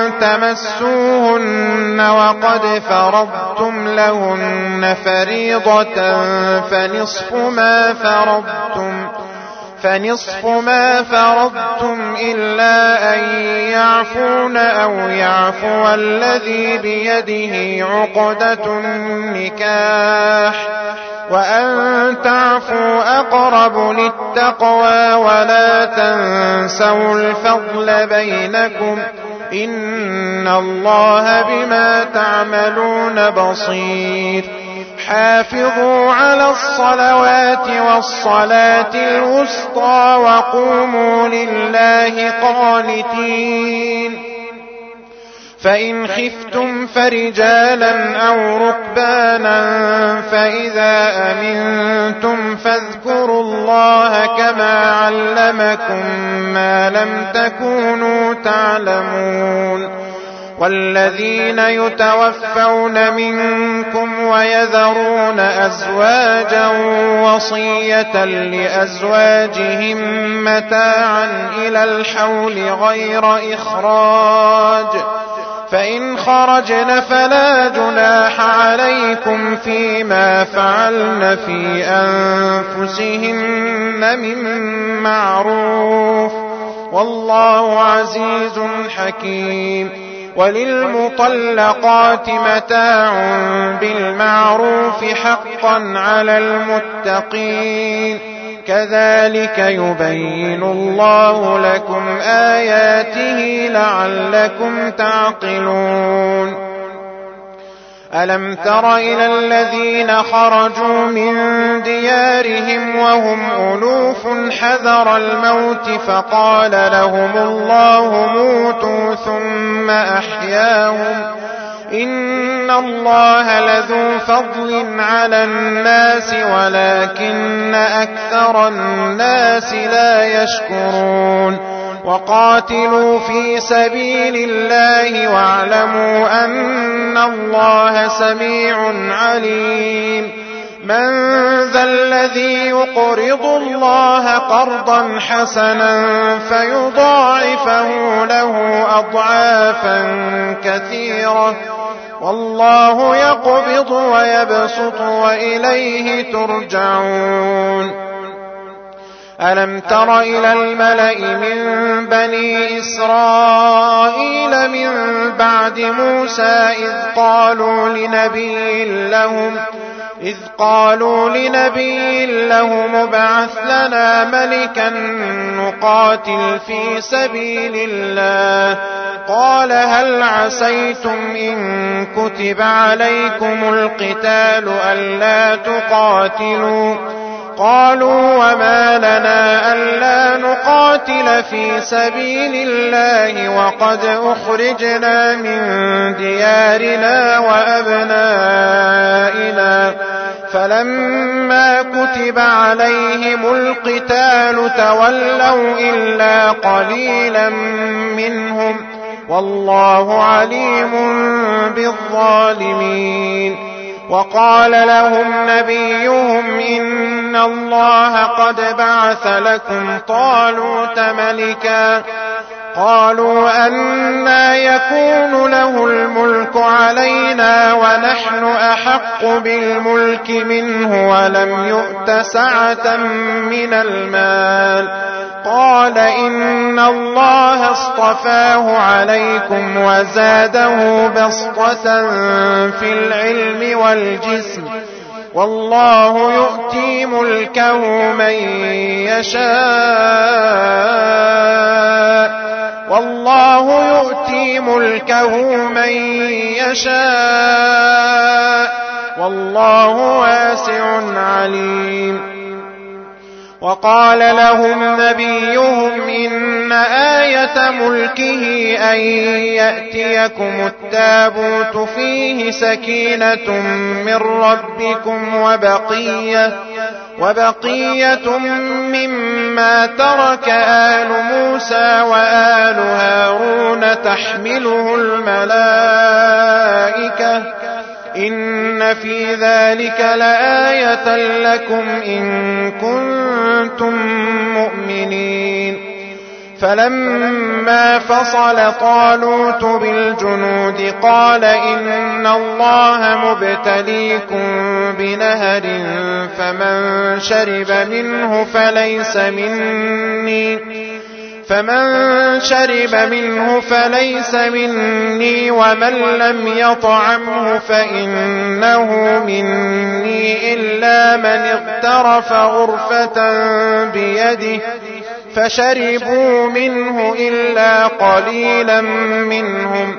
تمسوهن وقد فرضتم لهن فريضة فنصف ما فرضتم فنصف ما فرضتم إلا أن يعفون أو يعفو الذي بيده عقدة النكاح وأن تعفوا أقرب للتقوى ولا تنسوا الفضل بينكم إن الله بما تعملون بصير. حافظوا على الصلوات والصلاة الوسطى وقوموا لله قانتين. فإن خفتم فرجالا أو ركبانا فإذا أمنتم فاذكروا الله كما علمكم ما لم تكونوا تعلمون. والذين يتوفون منكم ويذرون أزواجا وصية لأزواجهم متاعا إلى الحول غير إخراج فإن خرجن فلا جناح عليكم فيما فعلن في أنفسهن من معروف والله عزيز حكيم. وللمطلقات متاع بالمعروف حقا على المتقين كذلك يبين الله لكم آياته لعلكم تعقلون. ألم تر إلى الذين خرجوا من ديارهم وهم ألوف حذر الموت فقال لهم الله موتوا ثم أحياهم إن الله لذو فضل على الناس ولكن أكثر الناس لا يشكرون. وقاتلوا في سبيل الله واعلموا أن الله سميع عليم. من ذا الذي يقرض الله قرضا حسنا فيضاعفه له أضعافا كثيرة والله يقبض ويبسط وإليه ترجعون. ألم تر إلى الملأ من بني إسرائيل من بعد موسى إذ قالوا لنبي لهم إذ قالوا لنبي لهم ابعث لنا ملكا نقاتل في سبيل الله قال هل عسيتم إن كتب عليكم القتال ألا تقاتلوا قالوا وما لنا ألا نقاتل في سبيل الله وقد أخرجنا من ديارنا وأبنائنا فلما كتب عليهم القتال تولوا إلا قليلا منهم والله عليم بالظالمين. وقال لهم نبيهم إن الله قد بعث لكم طالوت ملكا قالوا أنى يكون له الملك علينا ونحن أحق بالملك منه ولم يؤت سعة من المال قال إن الله اصطفاه عليكم وزاده بسطة في العلم والجسم والله يؤتي ملكه من يشاء والله يؤتي ملكه من يشاء والله واسع عليم. وقال لهم نبيهم إن آية ملكه أن يأتيكم التابوت فيه سكينة من ربكم وبقية, وبقية مما ترك آل موسى وآل هارون تحمله الملائكة إن في ذلك لآية لكم إن كنتم مؤمنين. فلما فصل طالوت بالجنود قال إن الله مبتليكم بنهر فمن شرب منه فليس مني فمن شرب منه فليس مني ومن لم يطعمه فإنه مني إلا من اغترف غرفة بيده فشربوا منه إلا قليلا منهم.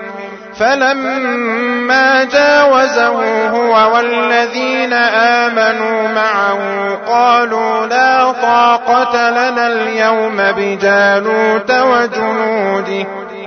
فلما جاوزه هو والذين آمنوا معه قالوا لا طاقة لنا اليوم بجالوت وجنوده.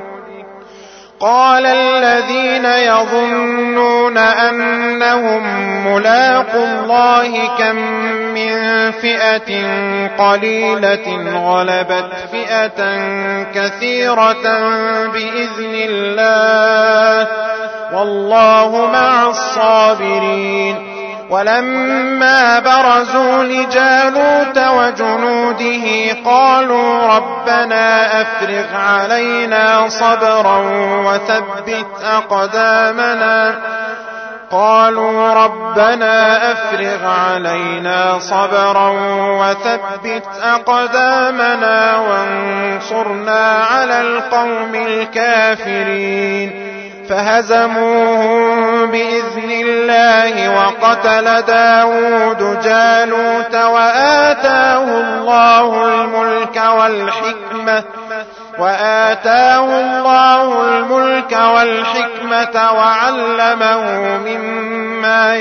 قال الذين يظنون أنهم ملاقو الله كم من فئة قليلة غلبت فئة كثيرة بإذن الله والله مع الصابرين. ولما برزوا لجالوت وجنوده قالوا ربنا أفرغ علينا صبرا وثبت أقدامنا قالوا ربنا أفرغ علينا صبرا وثبت أقدامنا وانصرنا على القوم الكافرين. فهزموهم بإذن الله وقتل داود جالوت وآتاه الله الملك والحكمة وآتاه الله الملك والحكمة وعلمه مما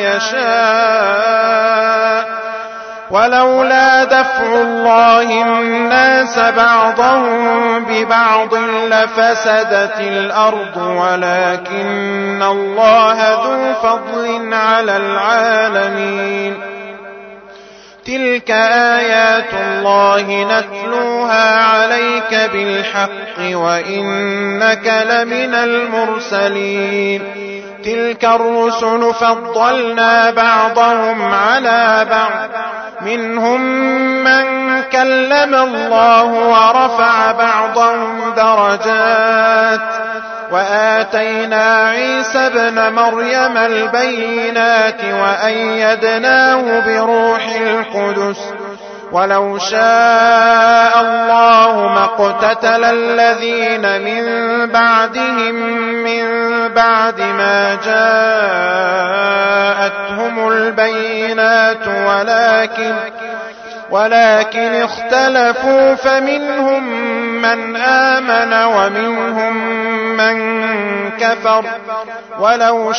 يشاء. ولولا دفع الله الناس بعضهم ببعض لفسدت الأرض ولكن الله ذو فضل على العالمين. تلك آيات الله نتلوها عليك بالحق وإنك لمن المرسلين. تلك الرسل فضلنا بعضهم على بعض منهم من كلم الله ورفع بعضهم درجات وآتينا عيسى ابن مريم البينات وأيدناه بروح القدس. ولو شاء الله ما اقتتل الذين من بعدهم من بعد ما جاءتهم البينات ولكن ولكن اختلفوا فمنهم من آمن ومنهم من كفر. ولو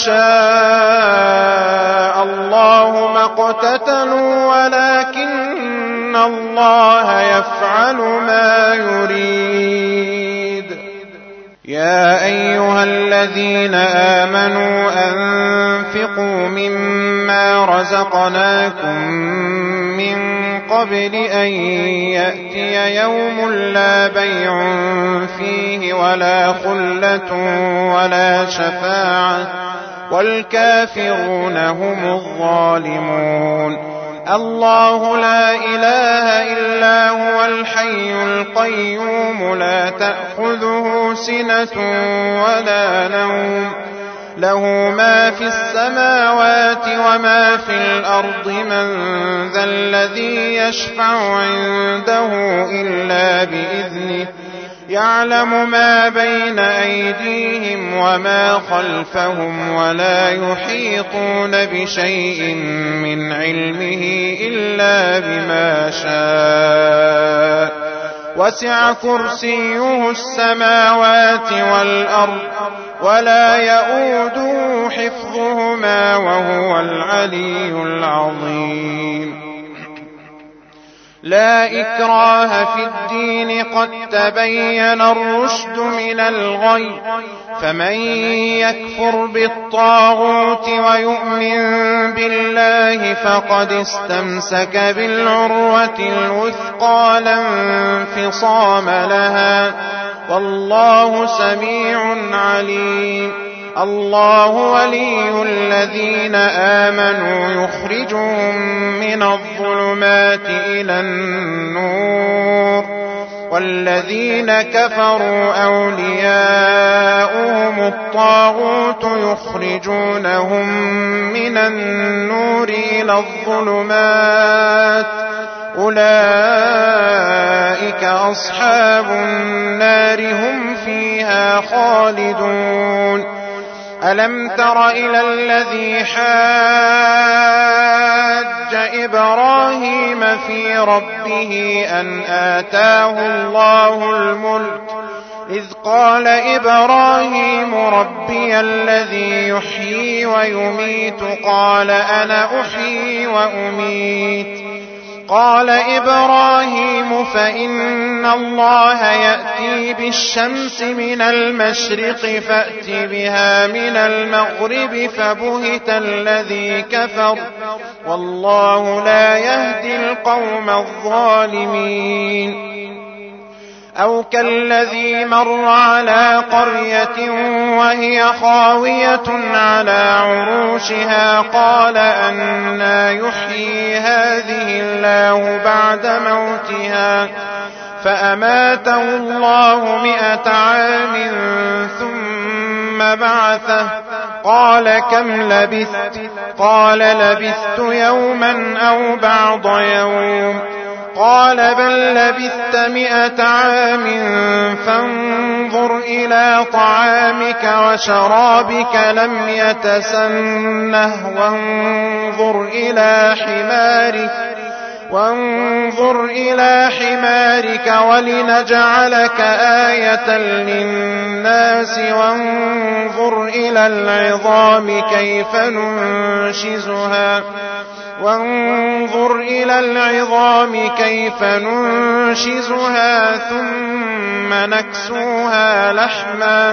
شاء الله ما اقتتلوا ولكن الله يفعل ما يريد. يا أيها الذين آمنوا أنفقوا مما رزقناكم من قبل أن يأتي يوم لا بيع فيه ولا خلة ولا شفاعة والكافرون هم الظالمون. الله لا إله إلا هو الحي القيوم لا تأخذه سنة ولا نوم له ما في السماوات وما في الأرض. من ذا الذي يشفع عنده إلا بإذنه يعلم ما بين أيديهم وما خلفهم ولا يحيطون بشيء من علمه إلا بما شاء. وسع كرسيه السماوات والأرض ولا يؤوده حفظهما وهو العلي العظيم. لا إكراه في الدين قد تبين الرشد من الغي. فمن يكفر بالطاغوت ويؤمن بالله فقد استمسك بالعروة الوثقى لا انفصام لها والله سميع عليم. الله ولي الذين آمنوا يخرجهم من الظلمات إلى النور والذين كفروا أولياؤهم الطاغوت يخرجونهم من النور إلى الظلمات أولئك أصحاب النار هم فيها خالدون. ألم تر إلى الذي حاج إبراهيم في ربه أن آتاه الله الملك إذ قال إبراهيم ربي الذي يحيي ويميت قال أنا أحيي وأميت قال إبراهيم فإن الله يأتي بالشمس من المشرق فأت بها من المغرب فبهت الذي كفر والله لا يهدي القوم الظالمين. أو كالذي مر على قرية وهي خاوية على عروشها قال أنى يحيي هذه الله بعد موتها فأماته الله مئة عام ثم بعثه قال كم لبثت قال لبثت يوما أو بعض يوم قال بل لبثت مئة عام فانظر إلى طعامك وشرابك لم يتسنه وانظر إلى حمارك وانظر إلى حمارك ولنجعلك آية للناس وانظر إلى العظام كيف ننشزها وانظر إلى العظام كيف ننشزها ثم نكسوها لحما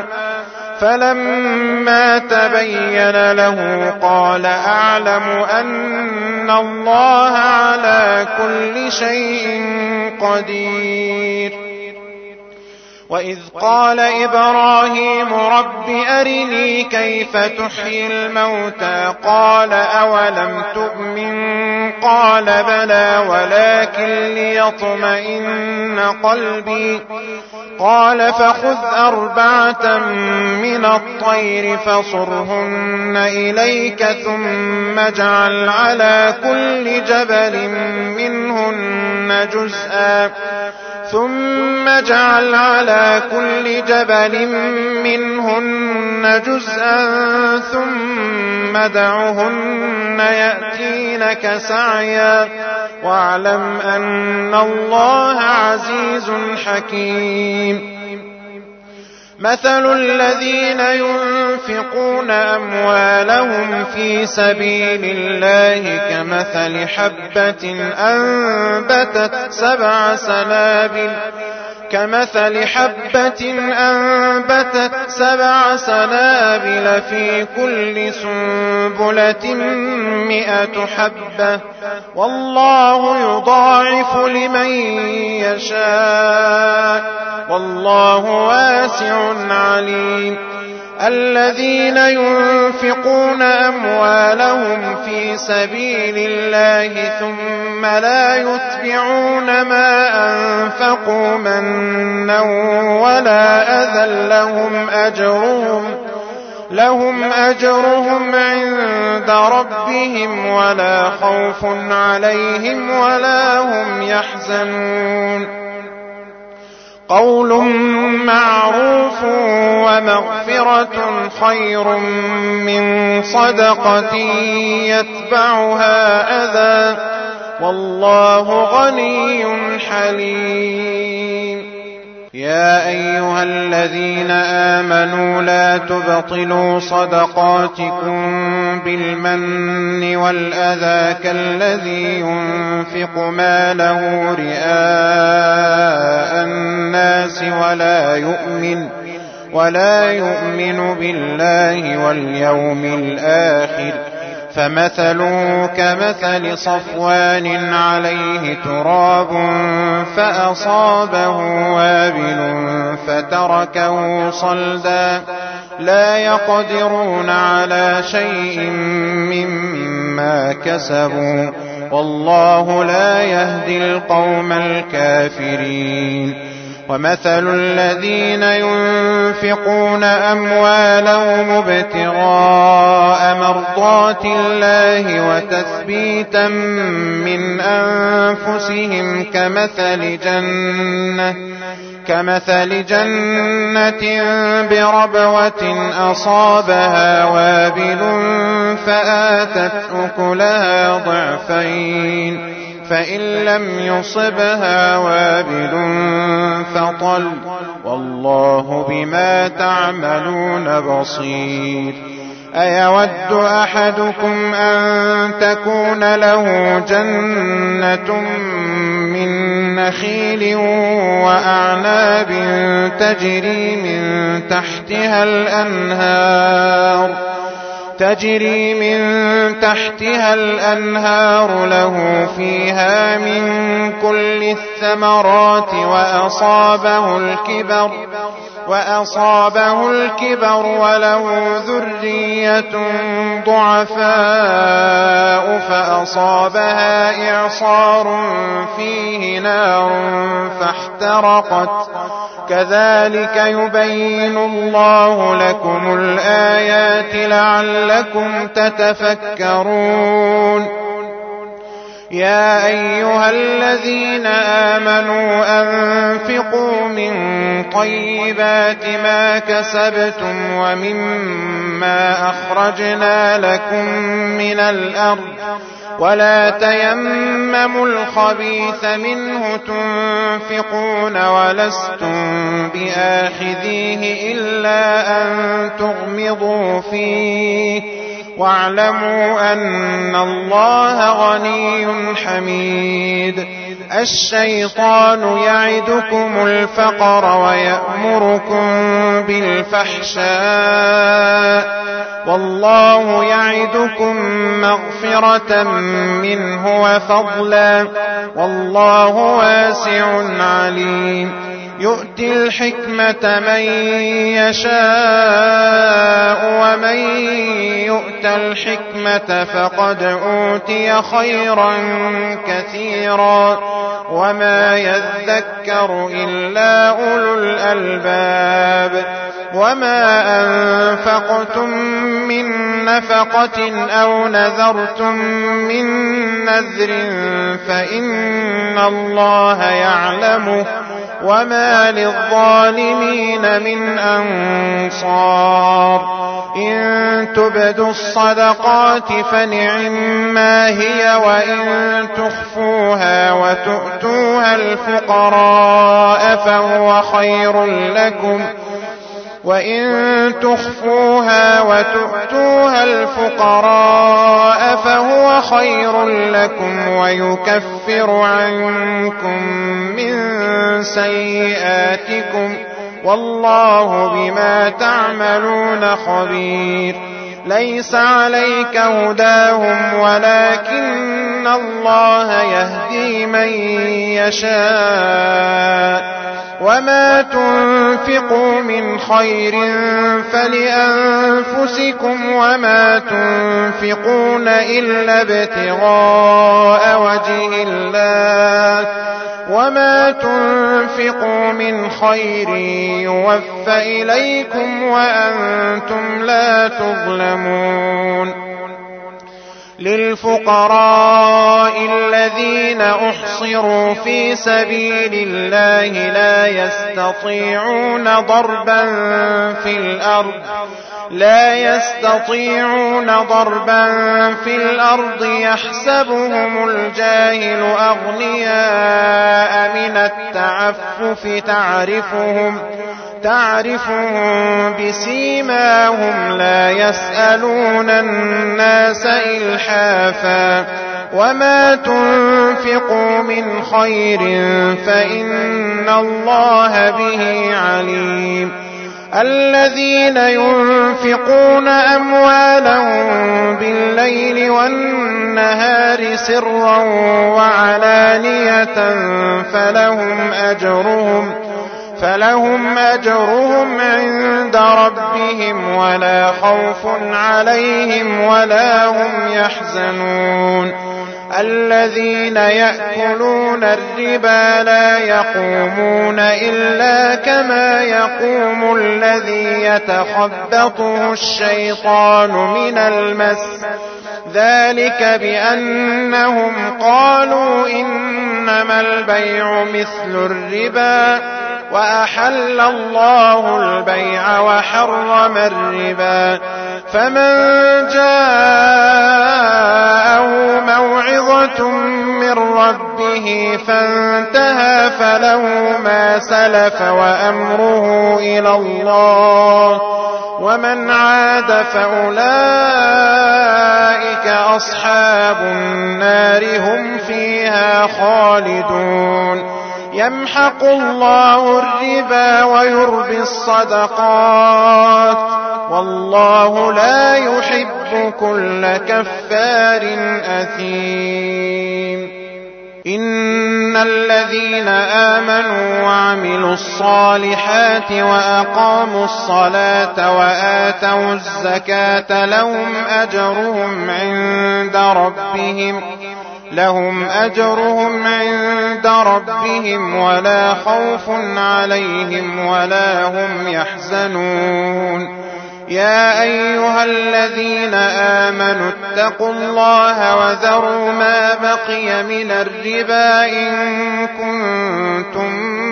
فلما تبين له قال أعلم أن الله على كل شيء قدير. وإذ قال إبراهيم رب أرني كيف تحيي الموتى قال أولم تؤمن قال بلى ولكن ليطمئن قلبي قال فخذ أربعة من الطير فصرهن إليك ثم اجعل على كل جبل منهن جزءا ثم اجعل على كل جبل منهن جزءا ثم ادعهن يأتينك سعيا واعلم أن الله عزيز حكيم. مثل الذين ينفقون أموالهم في سبيل الله كمثل حبة أنبتت سبع سنابل كمثل حبة أنبتت سبع سنابل في كل سنبلة مئة حبة والله يضاعف لمن يشاء والله واسع عليم. الذين ينفقون أموالهم في سبيل الله ثم لا يتبعون ما أنفقوا منا ولا أذى لهم أجرهم لهم أجرهم عند ربهم ولا خوف عليهم ولا هم يحزنون. قول معروف ومغفرة خير من صدقة يتبعها أذى والله غني حليم. يا أيها الذين آمنوا لا تبطلوا صدقاتكم بالمن والأذى كالذي ينفق ماله رئاء الناس ولا يؤمن ولا يؤمن بالله واليوم الآخر فمثله كمثل صفوان عليه تراب فأصابه وابل فتركه صلدا لا يقدرون على شيء مما كسبوا والله لا يهدي القوم الكافرين. ومثل الذين ينفقون أموالهم ابتغاء مرضات الله وتثبيتا من أنفسهم كمثل جنة كمثل جنة بربوة أصابها وابل فآتت أكلها ضعفين فإن لم يصبها وابل فطل والله بما تعملون بصير. أيود أحدكم أن تكون له جنة من نخيل وأعناب تجري من تحتها الأنهار تجري من تحتها الأنهار له فيها من كل الثمرات وأصابه الكبر وأصابه الكبر وله ذرية ضعفاء فأصابها إعصار فيه نار فاحترقت كذلك يبين الله لكم الآيات لعلكم تتفكرون. يا أيها الذين آمنوا أنفقوا من طيبات ما كسبتم ومما أخرجنا لكم من الأرض ولا تيمموا الخبيث منه تنفقون ولستم بآخذيه إلا أن تغمضوا فيه واعلموا أن الله غني حميد. الشيطان يعدكم الفقر ويأمركم بالفحشاء والله يعدكم مغفرة منه وفضلا والله واسع عليم. يؤتي الحكمة من يشاء ومن يؤت الحكمة فقد أوتي خيرا كثيرا وما يذكر إلا أولو الألباب. وما أنفقتم من نفقة أو نذرتم من نذر فإن الله يعلمه وما للظالمين من أنصار. إن تبدوا الصدقات فنعما هي وإن تخفوها وتؤتوها الفقراء فهو خير لكم وإن تخفوها وتؤتوها الفقراء فهو خير لكم ويكفر عنكم من سيئاتكم والله بما تعملون خبير. ليس عليك هداهم ولكن الله يهدي من يشاء وما تنفقوا من خير فلأنفسكم وما تنفقون إلا ابتغاء وجه الله وما تنفقوا من خير يوفى إليكم وأنتم لا تظلمون. للفقراء الذين أحصروا في سبيل الله لا يستطيعون ضربا في الأرض لا يستطيعون ضربا في الأرض يحسبهم الجاهل أغنياء من التعفف تعرفهم تعرفهم بسيماهم لا يسألون الناس إلحافا وما تنفقوا من خير فإن الله به عليم. الذين ينفقون أموالهم بالليل والنهار سرا وعلانية فلهم أجرهم فلهم أجرهم عند ربهم ولا خوف عليهم ولا هم يحزنون. الذين يأكلون الربا لا يقومون إلا كما يقوم الذي يتخبطه الشيطان من المس، ذلك بأنهم قالوا إنما البيع مثل الربا وأحل الله البيع وحرم الربا. فمن جاءه موعظة من ربه فانتهى فله ما سلف وأمره إلى الله، ومن عاد فأولئك أصحاب النار هم فيها خالدون. يمحق الله الربا ويربي الصدقات والله لا يحب كل كفار أثيم. إن الذين آمنوا وعملوا الصالحات وأقاموا الصلاة وآتوا الزكاة لهم أجرهم عند ربهم لهم أجرهم عند ربهم ولا خوف عليهم ولا هم يحزنون. يا أيها الذين آمنوا اتقوا الله وذروا ما بقي من الربا إن كنتم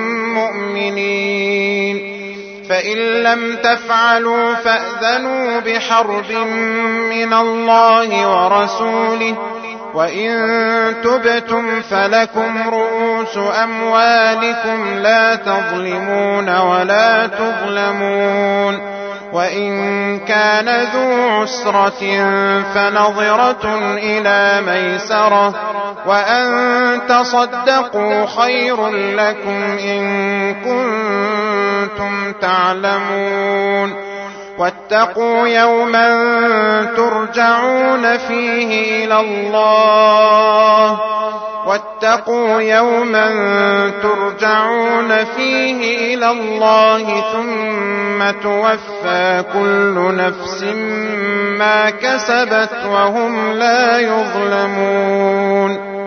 مؤمنين، فإن لم تفعلوا فأذنوا بحرب من الله ورسوله، وإن تبتم فلكم رؤوس أموالكم لا تظلمون ولا تظلمون. وإن كان ذو عسرة فنظرة إلى ميسرة وأن تصدقوا خير لكم إن كنتم تعلمون. واتقوا يوما ترجعون فيه إلى الله واتقوا يوما ترجعون فيه إلى الله ثم توفى كل نفس ما كسبت وهم لا يظلمون.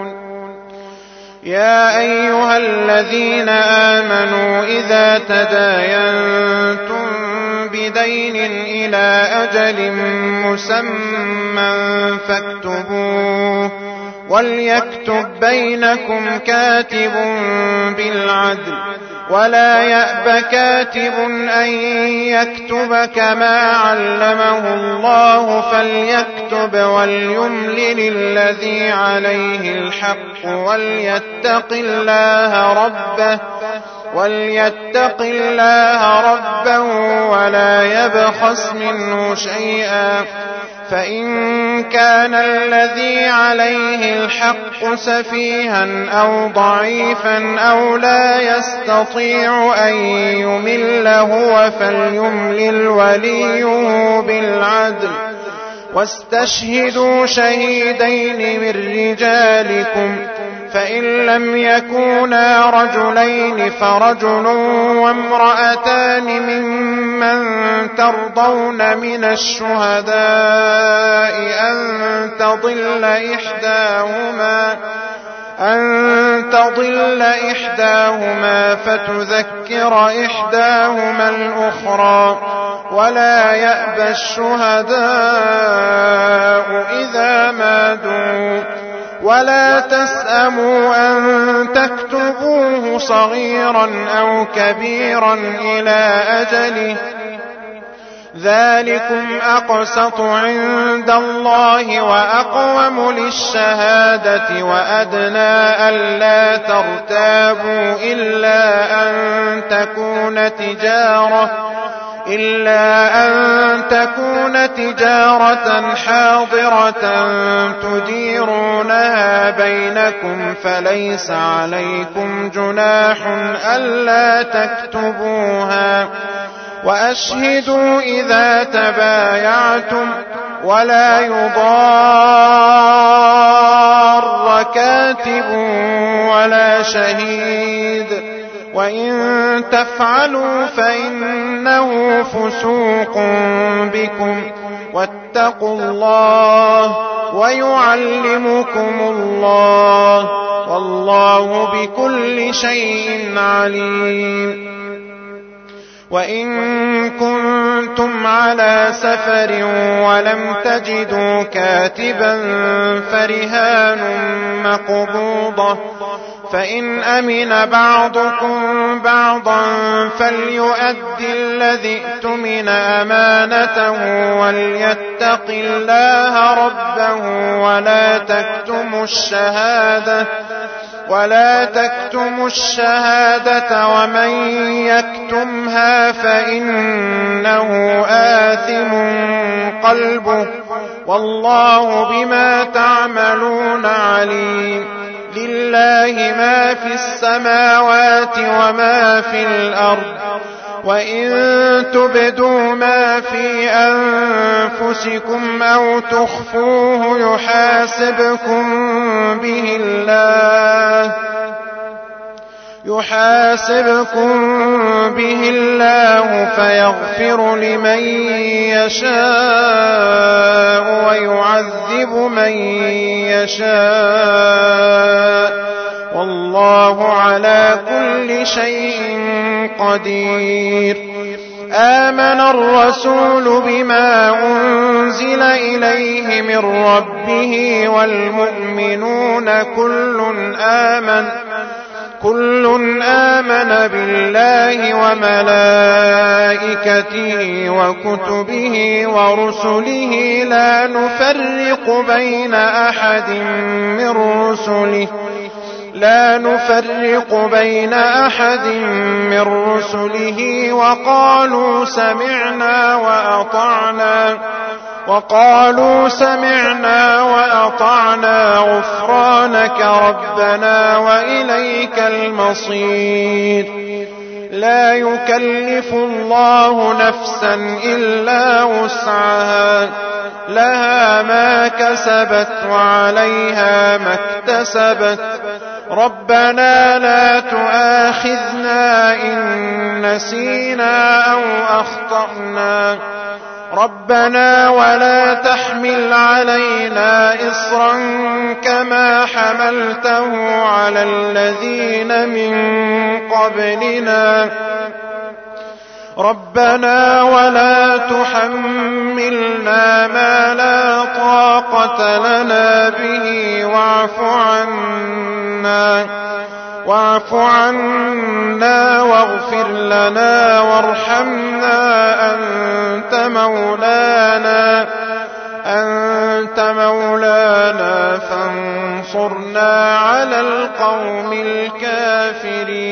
يا أيها الذين آمنوا إذا تداينتم بدين إلى أجل مسمى فاكتبوه وليكتب بينكم كاتب بالعدل ولا يأب كاتب أن يكتب كما علمه الله فليكتب وليملل الذي عليه الحق وليتق الله ربه وليتق الله ربه ولا يبخس منه شيئا، فإن كان الذي عليه الحق سفيها أو ضعيفا أو لا يستطيع أن يمل هو فليملل وليه بالعدل واستشهدوا شهيدين من رجالكم، فإن لم يكونا رجلين فرجل وامرأتان ممن ترضون من الشهداء أن تضل إحداهما أن تضل إحداهما فتذكر إحداهما الأخرى ولا يأبى الشهداء إذا ما دعوا ولا تسأموا أن تكتبوه صغيرا أو كبيرا إلى أجله ذلكم أقسط عند الله وأقوم للشهادة وأدنى ألا ترتابوا إلا أن تكون تجارة إلا أن تكون تجارة حاضرة تديرونها بينكم فليس عليكم جناح ألا تكتبوها، وأشهدوا إذا تبايعتم ولا يضار كاتب ولا شهيد، وإن تفعلوا فإنه فسوق بكم واتقوا الله ويعلمكم الله والله بكل شيء عليم. وإن كنتم على سفر ولم تجدوا كاتبا فرهان مقبوضة فإن أمن بعضكم بعضا فليؤد الذي اؤتمن أمانته وليتق الله ربه ولا تكتموا الشهادة ولا تكتموا الشهادة ومن يكتمها فإنه آثم قلبه والله بما تعملون عليم. لله ما في السماوات وما في الأرض وإن تبدوا ما في أنفسكم أو تخفوه يحاسبكم به الله يحاسبكم به الله فيغفر لمن يشاء ويعذب من يشاء والله على كل شيء قدير. آمن الرسول بما أنزل إليه من ربه والمؤمنون كل آمن كل آمن بالله وملائكته وكتبه ورسله لا نفرق بين أحد من رسله لا نفرق بين أحد من رسله وقالوا سمعنا وأطعنا وقالوا سمعنا وأطعنا غفرانك ربنا وإليك المصير. لا يكلف الله نفسا إلا وسعها لها ما كسبت وعليها ما اكتسبت ربنا لا تؤاخذنا إن نسينا أو أخطأنا ربنا ولا تحمل علينا إصرا كما حملته على الذين من قبلنا ربنا ولا تحملنا ما لا طاقة لنا به واعف عنا واعف عنا واغفر لنا وارحمنا أنت مولانا أنت مولانا فانصرنا على القوم الكافرين.